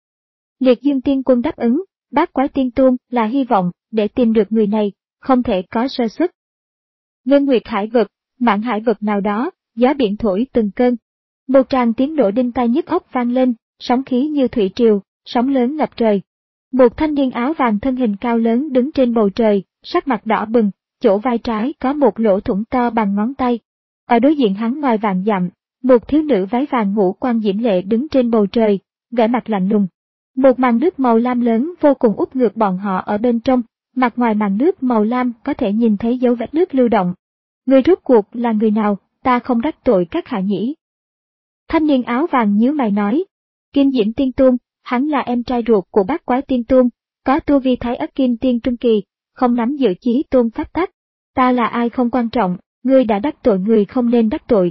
Liệt Dương Tiên Quân đáp ứng, Bát Quái Tiên Tôn là hy vọng để tìm được người này, không thể có sơ suất. Ngân Nguyệt hải vực, Mãn hải vực nào đó, gió biển thổi từng cơn. Một tràng tiếng nổ đinh tai nhức óc vang lên, sóng khí như thủy triều, sóng lớn ngập trời. Một thanh niên áo vàng thân hình cao lớn đứng trên bầu trời, sắc mặt đỏ bừng, chỗ vai trái có một lỗ thủng to bằng ngón tay. Ở đối diện hắn ngoài vàng dặm, một thiếu nữ váy vàng ngũ quan diễm lệ đứng trên bầu trời, vẻ mặt lạnh lùng. Một màn nước màu lam lớn vô cùng úp ngược bọn họ ở bên trong, mặt ngoài màn nước màu lam có thể nhìn thấy dấu vết nước lưu động. Người rốt cuộc là người nào, ta không đắc tội các hạ nhỉ? Thanh niên áo vàng nhíu mày nói, Kim Diễm Tiên Tôn, hắn là em trai ruột của Bát Quái Tiên Tôn, có tu vi Thái Ất Kim Tiên trung kỳ, không nắm giữ chí tôn pháp tắc. Ta là ai không quan trọng, ngươi đã đắc tội người không nên đắc tội.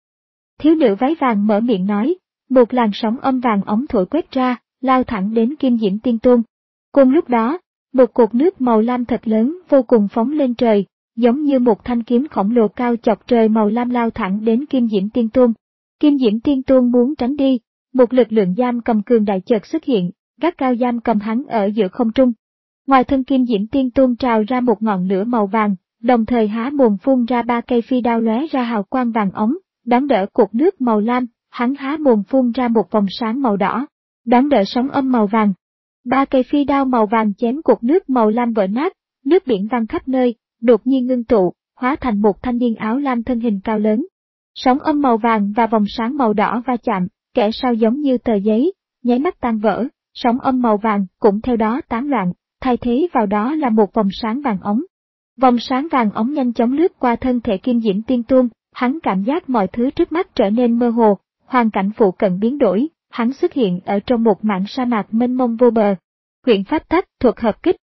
Thiếu nữ váy vàng mở miệng nói, một làn sóng âm vàng ống thổi quét ra, lao thẳng đến Kim Diễm Tiên Tôn. Cùng lúc đó, một cột nước màu lam thật lớn vô cùng phóng lên trời, giống như một thanh kiếm khổng lồ cao chọc trời màu lam lao thẳng đến Kim Diễm Tiên Tôn. Kim Diễm Tiên Tôn muốn tránh đi, một lực lượng giam cầm cường đại chợt xuất hiện, gắt cao giam cầm hắn ở giữa không trung. Ngoài thân Kim Diễm Tiên Tôn trào ra một ngọn lửa màu vàng, đồng thời há mồm phun ra ba cây phi đao lóe ra hào quang vàng ống, đón đỡ cột nước màu lam, hắn há mồm phun ra một vòng sáng màu đỏ, đón đỡ sóng âm màu vàng. Ba cây phi đao màu vàng chém cột nước màu lam vỡ nát, nước biển văng khắp nơi, đột nhiên ngưng tụ, hóa thành một thanh niên áo lam thân hình cao lớn. Sóng âm màu vàng và vòng sáng màu đỏ va chạm, kẻ sau giống như tờ giấy, nháy mắt tan vỡ, sóng âm màu vàng cũng theo đó tán loạn, thay thế vào đó là một vòng sáng vàng ống. Vòng sáng vàng ống nhanh chóng lướt qua thân thể Kim Diễm Tiên Tôn, hắn cảm giác mọi thứ trước mắt trở nên mơ hồ, hoàn cảnh phụ cận biến đổi, hắn xuất hiện ở trong một mảng sa mạc mênh mông vô bờ. Huyện pháp tắc thuật hợp kích.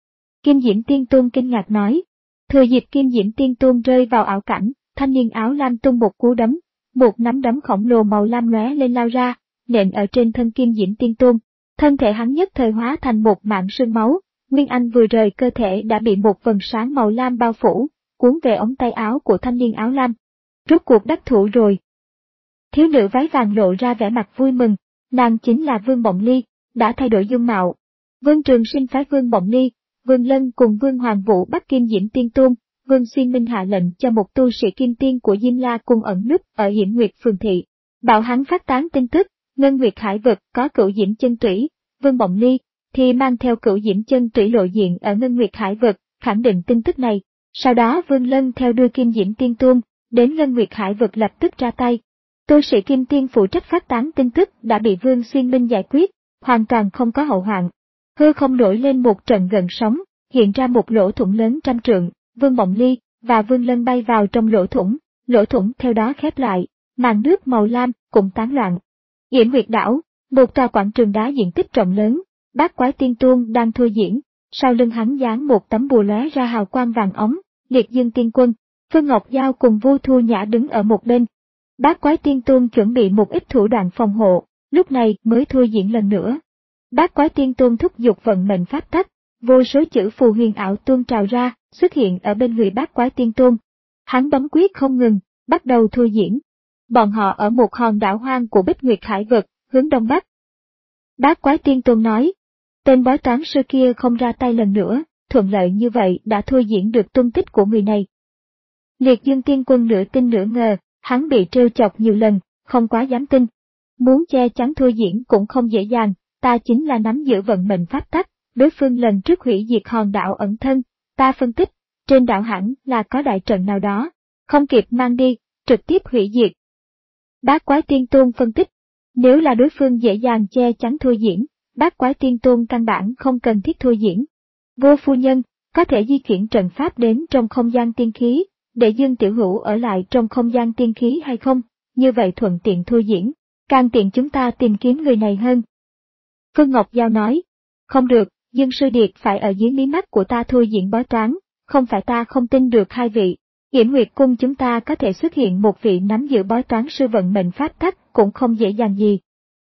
Kim Diễm Tiên Tôn kinh ngạc nói. Thừa dịp Kim Diễm Tiên Tôn rơi vào ảo cảnh, thanh niên áo lam tung một cú đấm, một nắm đấm khổng lồ màu lam lóe lên lao ra, nện ở trên thân Kim Diễm Tiên Tôn. Thân thể hắn nhất thời hóa thành một mảng sương máu, Nguyên Anh vừa rời cơ thể đã bị một vầng sáng màu lam bao phủ, cuốn về ống tay áo của thanh niên áo lam. Rốt cuộc đắc thủ rồi. Thiếu nữ váy vàng lộ ra vẻ mặt vui mừng, nàng chính là Vương Bộng Ly, đã thay đổi dung mạo. Vương Trường Sinh phái Vương Bộng Ly, Vương Lân cùng Vương Hoàng Vũ bắt Kim Diễm Tiên Tôn, Vương Xuyên Minh hạ lệnh cho một tu sĩ kim tiên của Diêm La cùng ẩn núp ở Hiển Nguyệt Phường Thị. Bảo hắn phát tán tin tức, Ngân Nguyệt hải vực có Cửu Diễm Chân Tủy, Vương Bộng Ly thì mang theo Cửu Diễm Chân Tủy lộ diện ở Ngân Nguyệt hải vực, khẳng định tin tức này, Sau đó Vương Lân theo đuôi Kim Diễm Tiên Tôn, đến Ngân Nguyệt Hải vực lập tức ra tay. Tu sĩ Kim Tiên phụ trách phát tán tin tức đã bị Vương Xuyên Minh giải quyết, hoàn toàn không có hậu hoạn. Hư không nổi lên một trận gần sóng, hiện ra một lỗ thủng lớn trăm trượng, Vương Mộng Ly và Vương Lân bay vào trong lỗ thủng, lỗ thủng theo đó khép lại, màn nước màu lam cũng tán loạn. Yểm Nguyệt đảo, một tòa quảng trường đá diện tích rộng lớn, Bát Quái Tiên Tôn đang thôi diễn, sau lưng hắn dán một tấm bùa lóe ra hào quang vàng óng, Liệt Dương Tiên Quân, Phương Ngọc Giao cùng Vu Thu Nhã đứng ở một bên. Bát Quái Tiên Tôn chuẩn bị một ít thủ đoạn phòng hộ, lúc này mới thôi diễn lần nữa. Bát Quái Tiên Tôn thúc giục vận mệnh pháp tắc, vô số chữ phù huyền ảo tuôn trào ra, xuất hiện ở bên người Bát Quái Tiên Tôn. Hắn bấm quyết không ngừng, bắt đầu thôi diễn. Bọn họ ở một hòn đảo hoang của Bích Nguyệt Hải vực, hướng đông bắc. Bát Quái Tiên Tôn nói, tên bói toán sư kia không ra tay lần nữa, thuận lợi như vậy đã thôi diễn được tung tích của người này. Liệt Dương Tiên Quân nửa tin nửa ngờ, hắn bị trêu chọc nhiều lần, không quá dám tin. Muốn che chắn thôi diễn cũng không dễ dàng, ta chính là nắm giữ vận mệnh pháp tắc, đối phương lần trước hủy diệt hòn đảo ẩn thân, ta phân tích, trên đảo hẳn là có đại trận nào đó, không kịp mang đi, trực tiếp hủy diệt. Bát Quái Tiên Tôn phân tích, nếu là đối phương dễ dàng che chắn thôi diễn, Bát Quái Tiên Tôn căn bản không cần thiết thôi diễn. Vô phu nhân, có thể di chuyển trận pháp đến trong không gian tiên khí, để Dương Tiểu Hữu ở lại trong không gian tiên khí hay không, như vậy thuận tiện thôi diễn, càng tiện chúng ta tìm kiếm người này hơn. Phương Ngọc Giao nói, không được, Dương Sư Điệt phải ở dưới mí mắt của ta thôi diễn bói toán, không phải ta không tin được hai vị. Yểm Nguyệt Cung chúng ta có thể xuất hiện một vị nắm giữ bói toán sư vận mệnh pháp tắc cũng không dễ dàng gì.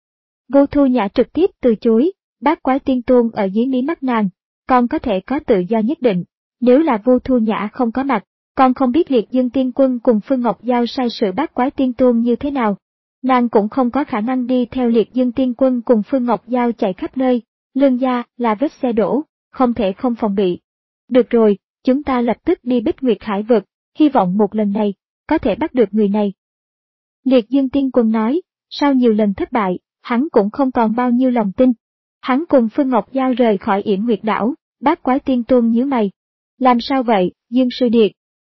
Vô Thu Nhã trực tiếp từ chối, Bát Quái Tiên Tôn ở dưới mí mắt nàng, còn có thể có tự do nhất định, nếu là Vô Thu Nhã không có mặt, còn không biết Liệt Dương Tiên Quân cùng Phương Ngọc Giao sai sự Bát Quái Tiên Tôn như thế nào. Nàng cũng không có khả năng đi theo Liệt Dương Tiên Quân cùng Phương Ngọc Giao chạy khắp nơi, lương gia là vết xe đổ, không thể không phòng bị. Được rồi, chúng ta lập tức đi Bích Nguyệt Hải vực, hy vọng một lần này, có thể bắt được người này. Liệt Dương Tiên Quân nói, sau nhiều lần thất bại, hắn cũng không còn bao nhiêu lòng tin. Hắn cùng Phương Ngọc Giao rời khỏi Yểm Nguyệt đảo, Bát Quái Tiên Tôn nhíu mày. Làm sao vậy, Dương Sư Điệt?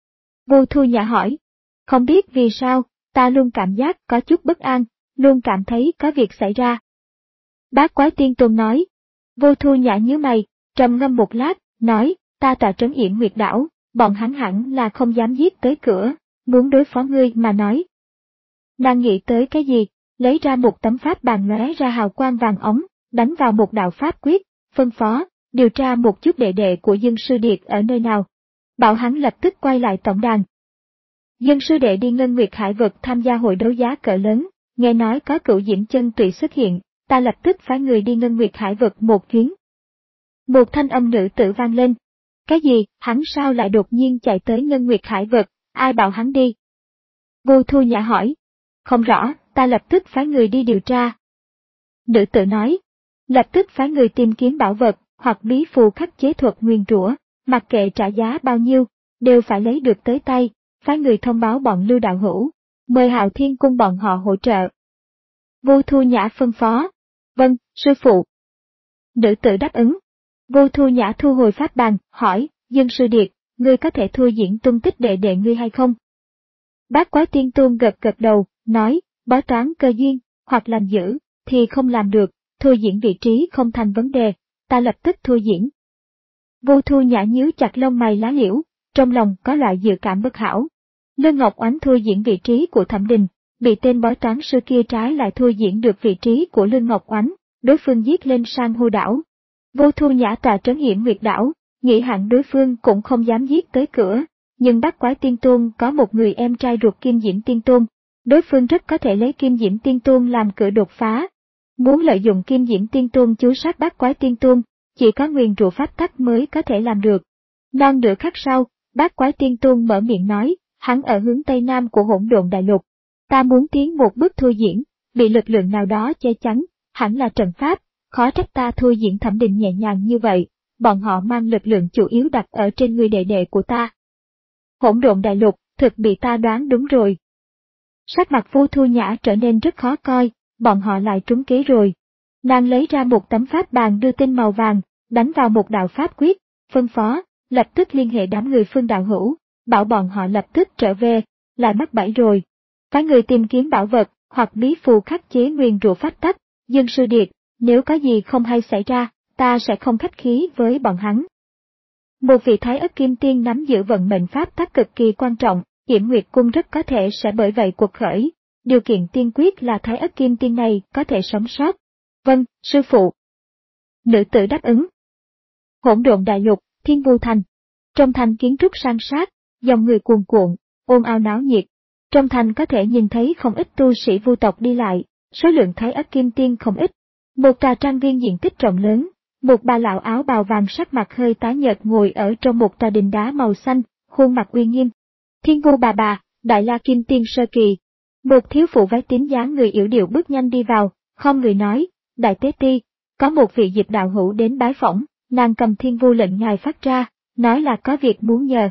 Vô Thu Nhã hỏi. Không biết vì sao, ta luôn cảm giác có chút bất an, luôn cảm thấy có việc xảy ra. Bát Quái Tiên Tôn nói. Vô Thu Nhã nhíu mày, trầm ngâm một lát, nói, ta tọa trấn Yểm Nguyệt đảo, bọn hắn hẳn là không dám giết tới cửa, muốn đối phó ngươi mà nói. Nàng nghĩ tới cái gì, lấy ra một tấm pháp bàn lóe ra hào quang vàng óng, đánh vào một đạo pháp quyết, phân phó, điều tra một chút đệ đệ của Dương Sư Điệt ở nơi nào. Bảo hắn lập tức quay lại tổng đàn. Dương Sư Đệ đi Ngân Nguyệt Hải vực tham gia hội đấu giá cỡ lớn, nghe nói có Cửu Diễm Chân Tụy xuất hiện, ta lập tức phái người đi Ngân Nguyệt Hải vực một chuyến. Một thanh âm nữ tử vang lên. Cái gì, hắn sao lại đột nhiên chạy tới Ngân Nguyệt Hải vực, ai bảo hắn đi? Vô Thu Nhã hỏi. Không rõ, ta lập tức phái người đi điều tra. Nữ tử nói. Lập tức phái người tìm kiếm bảo vật, hoặc bí phù khắc chế thuật nguyền rủa, mặc kệ trả giá bao nhiêu, đều phải lấy được tới tay, phái người thông báo bọn Lưu đạo hữu, mời Hạo Thiên Cung bọn họ hỗ trợ. Vô Thu Nhã phân phó. Vâng, sư phụ. Nữ tử đáp ứng. Vô Thu Nhã thu hồi pháp bàn, hỏi, Dương Sư Điệt, ngươi có thể thôi diễn tung tích đệ đệ ngươi hay không? Bát Quái Tiên Tôn gật gật đầu, nói, bói toán cơ duyên, hoặc làm dữ, thì không làm được, thôi diễn vị trí không thành vấn đề, ta lập tức thôi diễn. Vô Thu Nhã nhíu chặt lông mày lá liễu, trong lòng có loại dự cảm bất hảo. Lương Ngọc Oánh thôi diễn vị trí của Thẩm Đình, bị tên bói toán sư kia trái lại thôi diễn được vị trí của Lương Ngọc Oánh, đối phương giết lên San hô đảo. Vô Thu Nhã tọa trấn Yểm Nguyệt đảo, nghĩ hẳn đối phương cũng không dám giết tới cửa, nhưng Bát Quái Tiên Tôn có một người em trai ruột Kim Diễm Tiên Tôn, đối phương rất có thể lấy Kim Diễm Tiên Tôn làm cửa đột phá. Muốn lợi dụng Kim Diễm Tiên Tôn chú sát Bát Quái Tiên Tôn, chỉ có nguyền rủa pháp tắc mới có thể làm được. Non nửa khắc sau, Bát Quái Tiên Tôn mở miệng nói, hắn ở hướng tây nam của Hỗn Độn Đại Lục. Ta muốn tiến một bước thôi diễn, bị lực lượng nào đó che chắn, hẳn là trận pháp, khó trách ta thôi diễn Thẩm Định nhẹ nhàng như vậy, bọn họ mang lực lượng chủ yếu đặt ở trên người đệ đệ của ta. Hỗn Độn Đại Lục, thực bị ta đoán đúng rồi. Sắc mặt Vô Thu Nhã trở nên rất khó coi, bọn họ lại trúng kế rồi. Nàng lấy ra một tấm pháp bàn đưa tin màu vàng, đánh vào một đạo pháp quyết, phân phó, lập tức liên hệ đám người Phương đạo hữu, bảo bọn họ lập tức trở về, lại mắc bẫy rồi. Phái người tìm kiếm bảo vật, hoặc bí phù khắc chế nguyền rủa pháp tắc. Dương Sư Điệt, nếu có gì không hay xảy ra, ta sẽ không khách khí với bọn hắn. Một vị Thái Ất Kim Tiên nắm giữ vận mệnh pháp tắc cực kỳ quan trọng, Yểm Nguyệt Cung rất có thể sẽ bởi vậy cuộc khởi. Điều kiện tiên quyết là Thái Ất Kim Tiên này có thể sống sót. Vâng, sư phụ. Nữ tử đáp ứng. Hỗn độn đại lục, Thiên Vu Thành. Trong thành kiến trúc san sát, dòng người cuồn cuộn, ồn ào náo nhiệt. Trong thành có thể nhìn thấy không ít tu sĩ vu tộc đi lại, số lượng Thái Ất Kim Tiên không ít. Một tòa trang viên diện tích rộng lớn, một bà lão áo bào vàng sắc mặt hơi tái nhợt ngồi ở trong một tòa đình đá màu xanh, khuôn mặt uy nghiêm. Thiên Vu bà bà, Đại La Kim Tiên sơ kỳ. Một thiếu phụ váy tím dáng người yểu điệu bước nhanh đi vào, không người nói, Đại Tế Ti, có một vị Diệp đạo hữu đến bái phỏng, nàng cầm Thiên Vu lệnh ngài phát ra, nói là có việc muốn nhờ.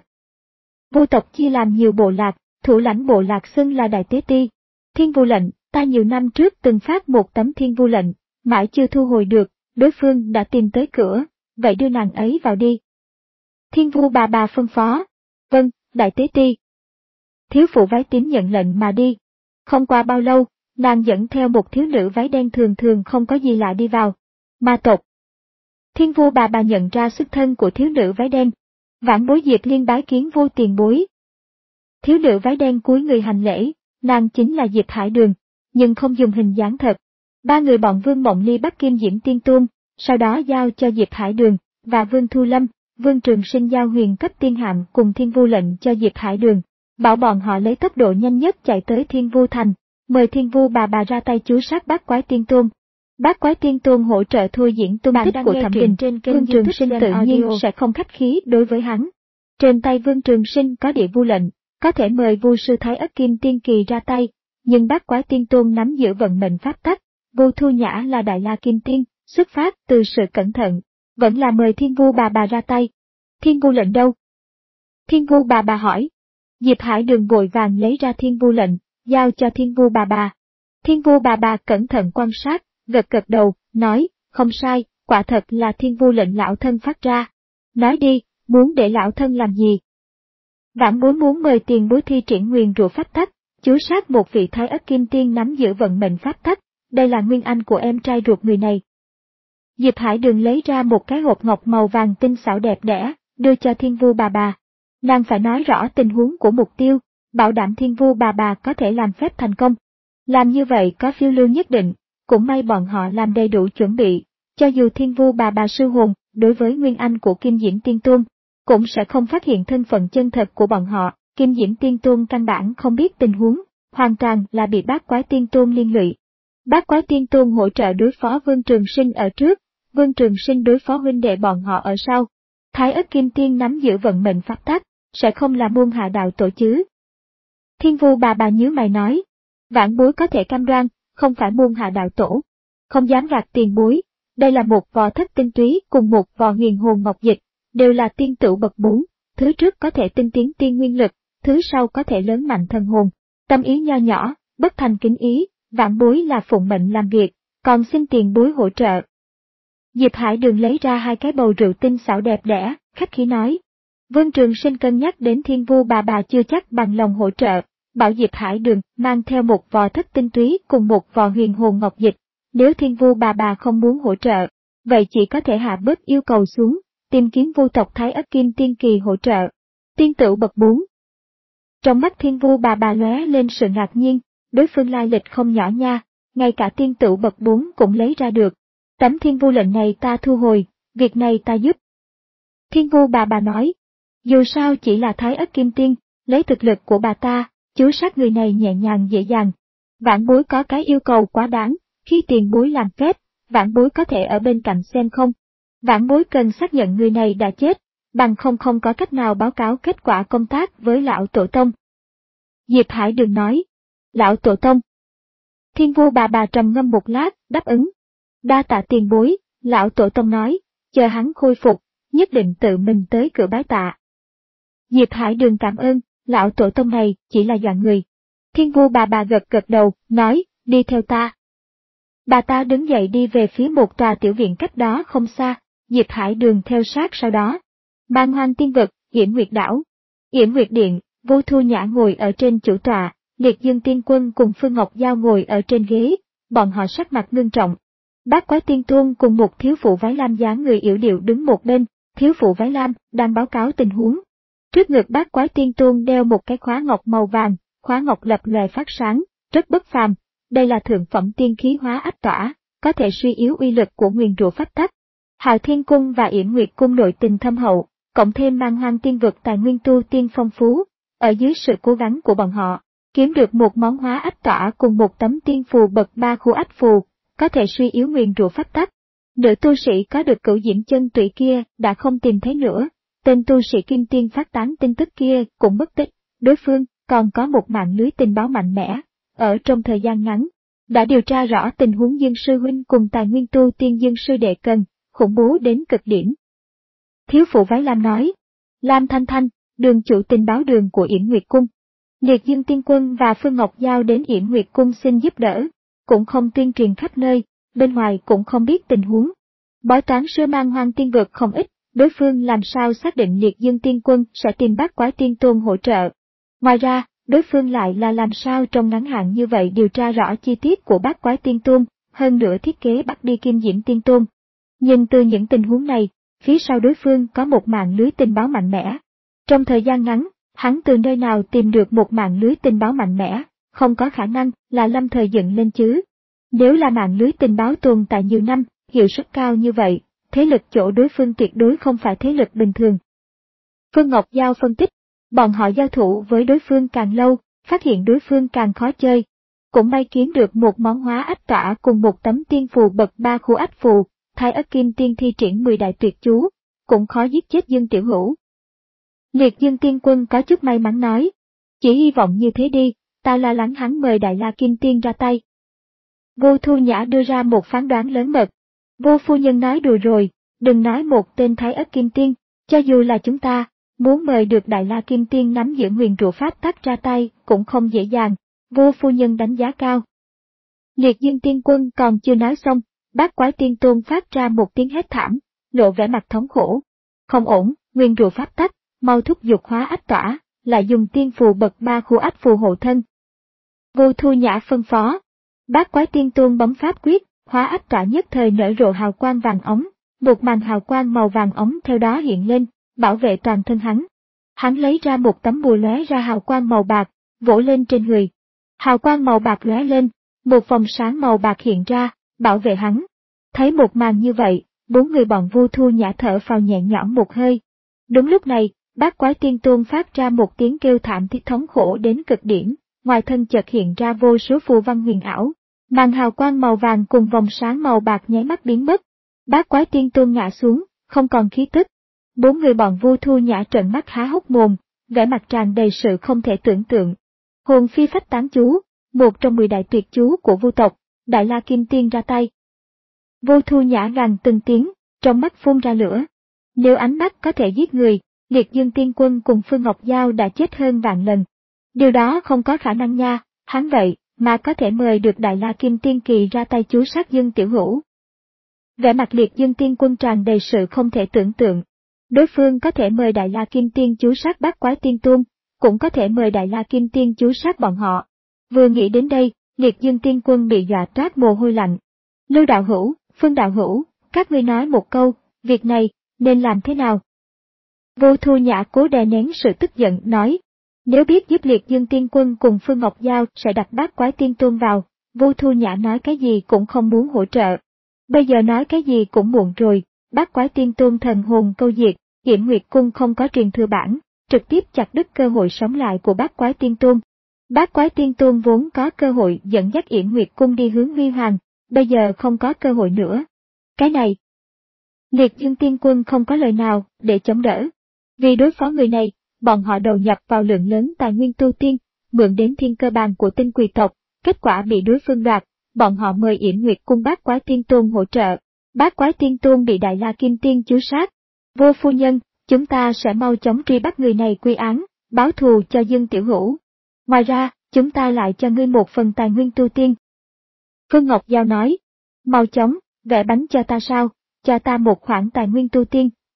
Vu tộc chia làm nhiều bộ lạc, thủ lãnh bộ lạc xưng là Đại Tế Ti. Thiên Vu lệnh, ta nhiều năm trước từng phát một tấm Thiên Vu lệnh, mãi chưa thu hồi được, đối phương đã tìm tới cửa, vậy đưa nàng ấy vào đi. Thiên Vu bà bà phân phó. Vâng, Đại Tế Ti. Thiếu phụ váy tím nhận lệnh mà đi. Không qua bao lâu, nàng dẫn theo một thiếu nữ váy đen thường thường không có gì lạ đi vào. Ma tộc. Thiên Vu bà bà nhận ra xuất thân của thiếu nữ váy đen. Vãn bối Diệp Liên bái kiến Vu tiền bối. Thiếu nữ váy đen cúi người hành lễ, nàng chính là Diệp Hải Đường, nhưng không dùng hình dáng thật. Ba người bọn Vương Mộng Ly bắt Kim Diễm Tiên Tôn, sau đó giao cho Diệp Hải Đường, và Vương Thu Lâm, Vương Trường Sinh giao huyền cấp tiên hạm cùng Thiên Vu lệnh cho Diệp Hải Đường, bảo bọn họ lấy tốc độ nhanh nhất chạy tới Thiên Vu Thành, mời Thiên Vu bà bà ra tay chú sát Bát Quái Tiên Tôn. Bát Quái Tiên Tôn hỗ trợ thôi diễn tung tích của Thẩm Đình, trên Vương Trường Sinh tự nhiên sẽ không khách khí đối với hắn. Trên tay Vương Trường Sinh có địa vu lệnh, có thể mời Vu sư Thái Ất Kim Tiên Kỳ ra tay, nhưng Bát Quái Tiên Tôn nắm giữ vận mệnh pháp tắc. Vu Thu Nhã là Đại La Kim Tiên, xuất phát từ sự cẩn thận, vẫn là mời Thiên Vu bà bà ra tay. Thiên Vu lệnh đâu? Thiên Vu bà bà hỏi. Diệp Hải Đường vội vàng lấy ra Thiên Vu lệnh, giao cho Thiên Vu bà bà. Thiên Vu bà bà cẩn thận quan sát, gật gật đầu, nói, không sai, quả thật là Thiên Vu lệnh lão thân phát ra. Nói đi, muốn để lão thân làm gì? Vãn bối muốn mời tiền bối thi triển nguyền rủa pháp tắc, chú sát một vị Thái Ất Kim Tiên nắm giữ vận mệnh pháp tắc. Đây là nguyên anh của em trai ruột người này. Diệp Hải Đường lấy ra một cái hộp ngọc màu vàng tinh xảo đẹp đẽ, đưa cho Thiên Vu bà bà. Nàng phải nói rõ tình huống của mục tiêu, bảo đảm Thiên Vu bà bà có thể làm phép thành công. Làm như vậy có phiêu lưu nhất định, cũng may bọn họ làm đầy đủ chuẩn bị, cho dù Thiên Vu bà bà sư hồn, đối với nguyên anh của Kim Diễm Tiên Tôn, cũng sẽ không phát hiện thân phận chân thật của bọn họ. Kim Diễm Tiên Tôn căn bản không biết tình huống, hoàn toàn là bị Bát Quái Tiên Tôn liên lụy. Bát Quái Tiên Tôn hỗ trợ đối phó Vương Trường Sinh ở trước, Vương Trường Sinh đối phó huynh đệ bọn họ ở sau. Thái Ất Kim Tiên nắm giữ vận mệnh pháp tắc, sẽ không là môn hạ đạo tổ chứ. Thiên Vu bà bà nhíu mày nói, vãn bối có thể cam đoan, không phải môn hạ đạo tổ. Không dám gạt tiền bối, đây là một vò thất tinh túy cùng một vò huyền hồn ngọc dịch, đều là tiên tửu bậc bốn, thứ trước có thể tinh tiến tiên nguyên lực, thứ sau có thể lớn mạnh thần hồn. Tâm ý nho nhỏ, bất thành kính ý. Vãn bối là phụng mệnh làm việc, còn xin tiền bối hỗ trợ. Diệp Hải Đường lấy ra hai cái bầu rượu tinh xảo đẹp đẽ, khách khí nói. Vương Trường Sinh cân nhắc đến Thiên Vu bà bà chưa chắc bằng lòng hỗ trợ, bảo Diệp Hải Đường mang theo một vò thất tinh túy cùng một vò huyền hồn ngọc dịch. Nếu Thiên Vu bà bà không muốn hỗ trợ, vậy chỉ có thể hạ bớt yêu cầu xuống, tìm kiếm vu tộc Thái Ất Kim Tiên Kỳ hỗ trợ. Tiên tửu bậc bốn. Trong mắt Thiên Vu bà bà lóe lên sự ngạc nhiên. Đối phương lai lịch không nhỏ nha, ngay cả tiên tửu bậc bốn cũng lấy ra được. Tấm Thiên Vu lệnh này ta thu hồi, việc này ta giúp. Thiên Vu bà bà nói, dù sao chỉ là Thái Ất Kim Tiên, lấy thực lực của bà ta, chú sát người này nhẹ nhàng dễ dàng. Vãn bối có cái yêu cầu quá đáng, khi tiền bối làm phép, vãn bối có thể ở bên cạnh xem không? Vãn bối cần xác nhận người này đã chết, bằng không không có cách nào báo cáo kết quả công tác với lão tổ tông. Diệp Hải Đường nói, lão tổ tông. Thiên Vu bà bà trầm ngâm một lát, đáp ứng. Đa tạ tiền bối, lão tổ tông nói, chờ hắn khôi phục, nhất định tự mình tới cửa bái tạ. Diệp Hải Đường cảm ơn, lão tổ tông này chỉ là dọa người. Thiên Vu bà bà gật gật đầu, nói, đi theo ta. Bà ta đứng dậy đi về phía một tòa tiểu viện cách đó không xa, Diệp Hải Đường theo sát sau đó. Man Hoang Tiên Vực, Yểm Nguyệt Đảo. Yểm Nguyệt Điện, Vu Thu Nhã ngồi ở trên chủ tọa, Liệt Dương Tiên Quân cùng Phương Ngọc Giao ngồi ở trên ghế, bọn họ sắc mặt ngưng trọng. Bát Quái Tiên Tôn cùng một thiếu phụ váy lam dáng người yểu điệu đứng một bên, thiếu phụ váy lam đang báo cáo tình huống. Trước ngực Bát Quái Tiên Tôn đeo một cái khóa ngọc màu vàng, khóa ngọc lập lòe phát sáng, rất bất phàm. Đây là thượng phẩm tiên khí hóa ách tỏa, có thể suy yếu uy lực của nguyền rủa pháp tắc. Hạo Thiên Cung và Yểm Nguyệt Cung nội tình thâm hậu, cộng thêm Man Hoang Tiên Vực tài nguyên tu tiên phong phú, ở dưới sự cố gắng của bọn họ, kiếm được một món hóa ách tỏa cùng một tấm tiên phù bậc ba khu ách phù, có thể suy yếu nguyền rủa pháp tắc. Nữ tu sĩ có được cửu diễm chân tụy kia đã không tìm thấy nữa, tên tu sĩ kim tiên phát tán tin tức kia cũng mất tích, đối phương còn có một mạng lưới tình báo mạnh mẽ, ở trong thời gian ngắn, đã điều tra rõ tình huống Dương sư huynh cùng tài nguyên tu tiên Dương sư đệ cần, khủng bố đến cực điểm. Thiếu phụ váy lam nói, Lam Thanh Thanh, đường chủ tình báo đường của Yểm Nguyệt Cung. Liệt Dương Tiên Quân và Phương Ngọc Giao đến Yểm Nguyệt Cung xin giúp đỡ, cũng không tuyên truyền khắp nơi, bên ngoài cũng không biết tình huống. Bói toán sư Man Hoang Tiên Vực không ít, đối phương làm sao xác định Liệt Dương Tiên Quân sẽ tìm Bát Quái Tiên Tôn hỗ trợ. Ngoài ra, đối phương lại là làm sao trong ngắn hạn như vậy điều tra rõ chi tiết của Bát Quái Tiên Tôn, hơn nữa thiết kế bắt đi Kim Diễm Tiên Tôn. Nhưng từ những tình huống này, phía sau đối phương có một mạng lưới tình báo mạnh mẽ. Trong thời gian ngắn, hắn từ nơi nào tìm được một mạng lưới tình báo mạnh mẽ, không có khả năng là lâm thời dựng lên chứ. Nếu là mạng lưới tình báo tồn tại nhiều năm, hiệu suất cao như vậy, thế lực chỗ đối phương tuyệt đối không phải thế lực bình thường. Phương Ngọc Giao phân tích, bọn họ giao thủ với đối phương càng lâu, phát hiện đối phương càng khó chơi. Cũng may kiếm được một món hóa ách tỏa cùng một tấm tiên phù bậc ba khu ách phù, Thái Ất Kim Tiên thi triển mười đại tuyệt chú, cũng khó giết chết Dương Tiểu Hữu. Liệt Dương Tiên Quân có chút may mắn nói, chỉ hy vọng như thế đi, ta lo lắng hắn mời Đại La Kim Tiên ra tay. Vô Thu Nhã đưa ra một phán đoán lớn mật. Vô phu nhân nói đùa rồi, đừng nói một tên Thái Ất Kim Tiên, cho dù là chúng ta, muốn mời được Đại La Kim Tiên nắm giữ nguyền rủa pháp tắc ra tay cũng không dễ dàng, vô phu nhân đánh giá cao. Liệt Dương Tiên Quân còn chưa nói xong, Bát Quái Tiên Tôn phát ra một tiếng hét thảm, lộ vẻ mặt thống khổ. Không ổn, nguyền rủa pháp tắc, mau thúc giục hóa ách tỏa, lại dùng tiên phù bậc ba khu ách phù hộ thân. Vô Thu Nhã phân phó. Bát Quái Tiên Tôn bấm pháp quyết, hóa ách tỏa nhất thời nở rộ hào quang vàng ống, một màn hào quang màu vàng ống theo đó hiện lên, bảo vệ toàn thân hắn. Hắn lấy ra một tấm bùa lóe ra hào quang màu bạc, vỗ lên trên người. Hào quang màu bạc lóe lên, một vòng sáng màu bạc hiện ra, bảo vệ hắn. Thấy một màn như vậy, bốn người bọn Vô Thu Nhã thở phào nhẹ nhõm một hơi. Đúng lúc này, Bát Quái Tiên Tôn phát ra một tiếng kêu thảm thiết thống khổ đến cực điểm, ngoài thân chợt hiện ra vô số phù văn huyền ảo. Màn hào quang màu vàng cùng vòng sáng màu bạc nháy mắt biến mất. Bát Quái Tiên Tôn ngã xuống, không còn khí tức. Bốn người bọn Vô Thu Nhã trợn mắt há hốc mồm, vẻ mặt tràn đầy sự không thể tưởng tượng. Hồn phi phách tán chú, một trong mười đại tuyệt chú của Vu tộc, Đại La Kim Tiên ra tay. Vô Thu Nhã gằn từng tiếng, trong mắt phun ra lửa. Nếu ánh mắt có thể giết người, Liệt Dương Tiên Quân cùng Phương Ngọc Giao đã chết hơn vạn lần. Điều đó không có khả năng nha, hắn vậy mà có thể mời được Đại La Kim Tiên Kỳ ra tay chú sát Dương Tiểu Hữu. Vẻ mặt Liệt Dương Tiên Quân tràn đầy sự không thể tưởng tượng. Đối phương có thể mời Đại La Kim Tiên chú sát Bát Quái Tiên Tôn, cũng có thể mời Đại La Kim Tiên chú sát bọn họ. Vừa nghĩ đến đây, Liệt Dương Tiên Quân bị dọa toát mồ hôi lạnh. Lưu đạo hữu, Phương đạo hữu, các ngươi nói một câu, việc này, nên làm thế nào? Vô Thu Nhã cố đè nén sự tức giận nói, nếu biết giúp Liệt Dương Tiên Quân cùng Phương Ngọc Giao sẽ đặt Bát Quái Tiên Tôn vào, Vô Thu Nhã nói cái gì cũng không muốn hỗ trợ. Bây giờ nói cái gì cũng muộn rồi, Bát Quái Tiên Tôn thần hồn câu diệt, Yểm Nguyệt Cung không có truyền thừa bản, trực tiếp chặt đứt cơ hội sống lại của Bát Quái Tiên Tôn. Bát Quái Tiên Tôn vốn có cơ hội dẫn dắt Yểm Nguyệt Cung đi hướng huy hoàng, bây giờ không có cơ hội nữa. Cái này, Liệt Dương Tiên Quân không có lời nào để chống đỡ. Vì đối phó người này, bọn họ đầu nhập vào lượng lớn tài nguyên tu tiên, mượn đến thiên cơ bàn của tinh quỷ tộc, kết quả bị đối phương đoạt, bọn họ mời Yểm Nguyệt Cung Bát Quái Tiên Tôn hỗ trợ. Bát Quái Tiên Tôn bị Đại La Kim Tiên chú sát. Vô phu nhân, chúng ta sẽ mau chóng truy bắt người này quy án, báo thù cho Dương Tiểu Hữu. Ngoài ra, chúng ta lại cho ngươi một phần tài nguyên tu tiên. Phương Ngọc Giao nói, mau chóng, vẽ bánh cho ta sao, cho ta một khoản tài nguyên tu tiên,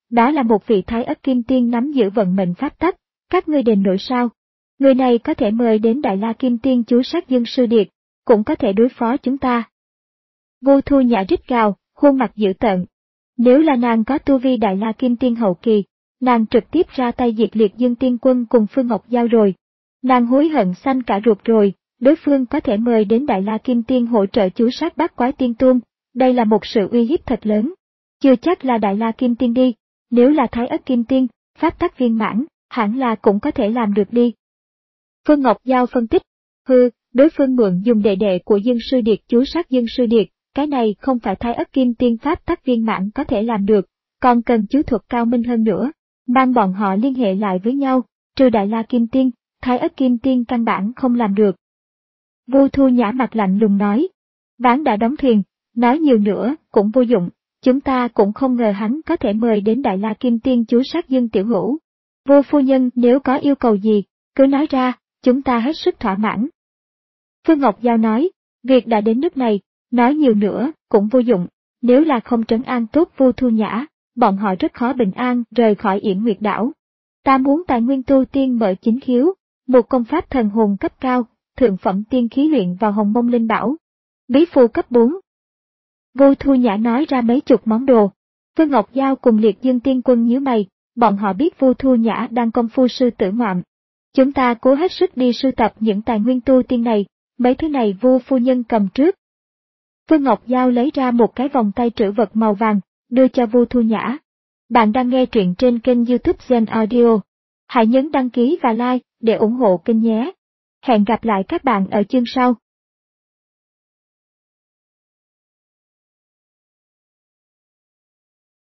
Đó là một vị thái ất kim tiên nắm giữ vận mệnh pháp tắc, các ngươi đền nổi sao? Người này có thể mời đến Đại La Kim Tiên chú sát Dương Sư Điệt, cũng có thể đối phó chúng ta. Vu Thu Nhã rít gào, khuôn mặt dữ tợn. Nếu là nàng có tu vi Đại La Kim Tiên hậu kỳ, nàng trực tiếp ra tay diệt liệt Dương Tiên Quân cùng Phương Ngọc Giao rồi. Nàng hối hận xanh cả ruột rồi, đối phương có thể mời đến Đại La Kim Tiên hỗ trợ chú sát bát quái tiên tôn, đây là một sự uy hiếp thật lớn. Chưa chắc là Đại La Kim Tiên đi, nếu là Thái Ất Kim Tiên, pháp tắc viên mãn, hẳn là cũng có thể làm được đi. Phương Ngọc Giao phân tích, hư, đối phương mượn dùng đệ đệ của Dương Sư Điệt chú sát Dương Sư Điệt, cái này không phải Thái Ất Kim Tiên pháp tắc viên mãn có thể làm được, còn cần chú thuật cao minh hơn nữa, mang bọn họ liên hệ lại với nhau, trừ Đại La Kim Tiên, Thái Ất Kim Tiên căn bản không làm được. Vu Thu Nhã mặt lạnh lùng nói, ván đã đóng thuyền, nói nhiều nữa cũng vô dụng, chúng ta cũng không ngờ hắn có thể mời đến Đại La Kim Tiên chú sát Dương Tiểu Hữu. Vô phu nhân nếu có yêu cầu gì, cứ nói ra, chúng ta hết sức thỏa mãn. Phương Ngọc Giao nói, việc đã đến nước này, nói nhiều nữa cũng vô dụng, nếu là không trấn an tốt Vu Thu Nhã, bọn họ rất khó bình an rời khỏi Yển Nguyệt đảo. Ta muốn tài nguyên tu tiên mở chính khiếu, một công pháp thần hồn cấp cao, thượng phẩm tiên khí luyện vào Hồng Mông Linh Bảo. Bí phù cấp bốn. Vu Thu Nhã nói ra mấy chục món đồ. Phương Ngọc Giao cùng Liệt Dương Tiên Quân nhíu mày, bọn họ biết Vu Thu Nhã đang công phu sư tử ngoạm. Chúng ta cố hết sức đi sưu tập những tài nguyên tu tiên này, mấy thứ này Vu phu nhân cầm trước. Phương Ngọc Giao lấy ra một cái vòng tay trữ vật màu vàng, đưa cho Vu Thu Nhã. Bạn đang nghe truyện trên kênh YouTube Gen Audio. Hãy nhấn đăng ký và like để ủng hộ kênh nhé. Hẹn gặp lại các bạn ở chương sau.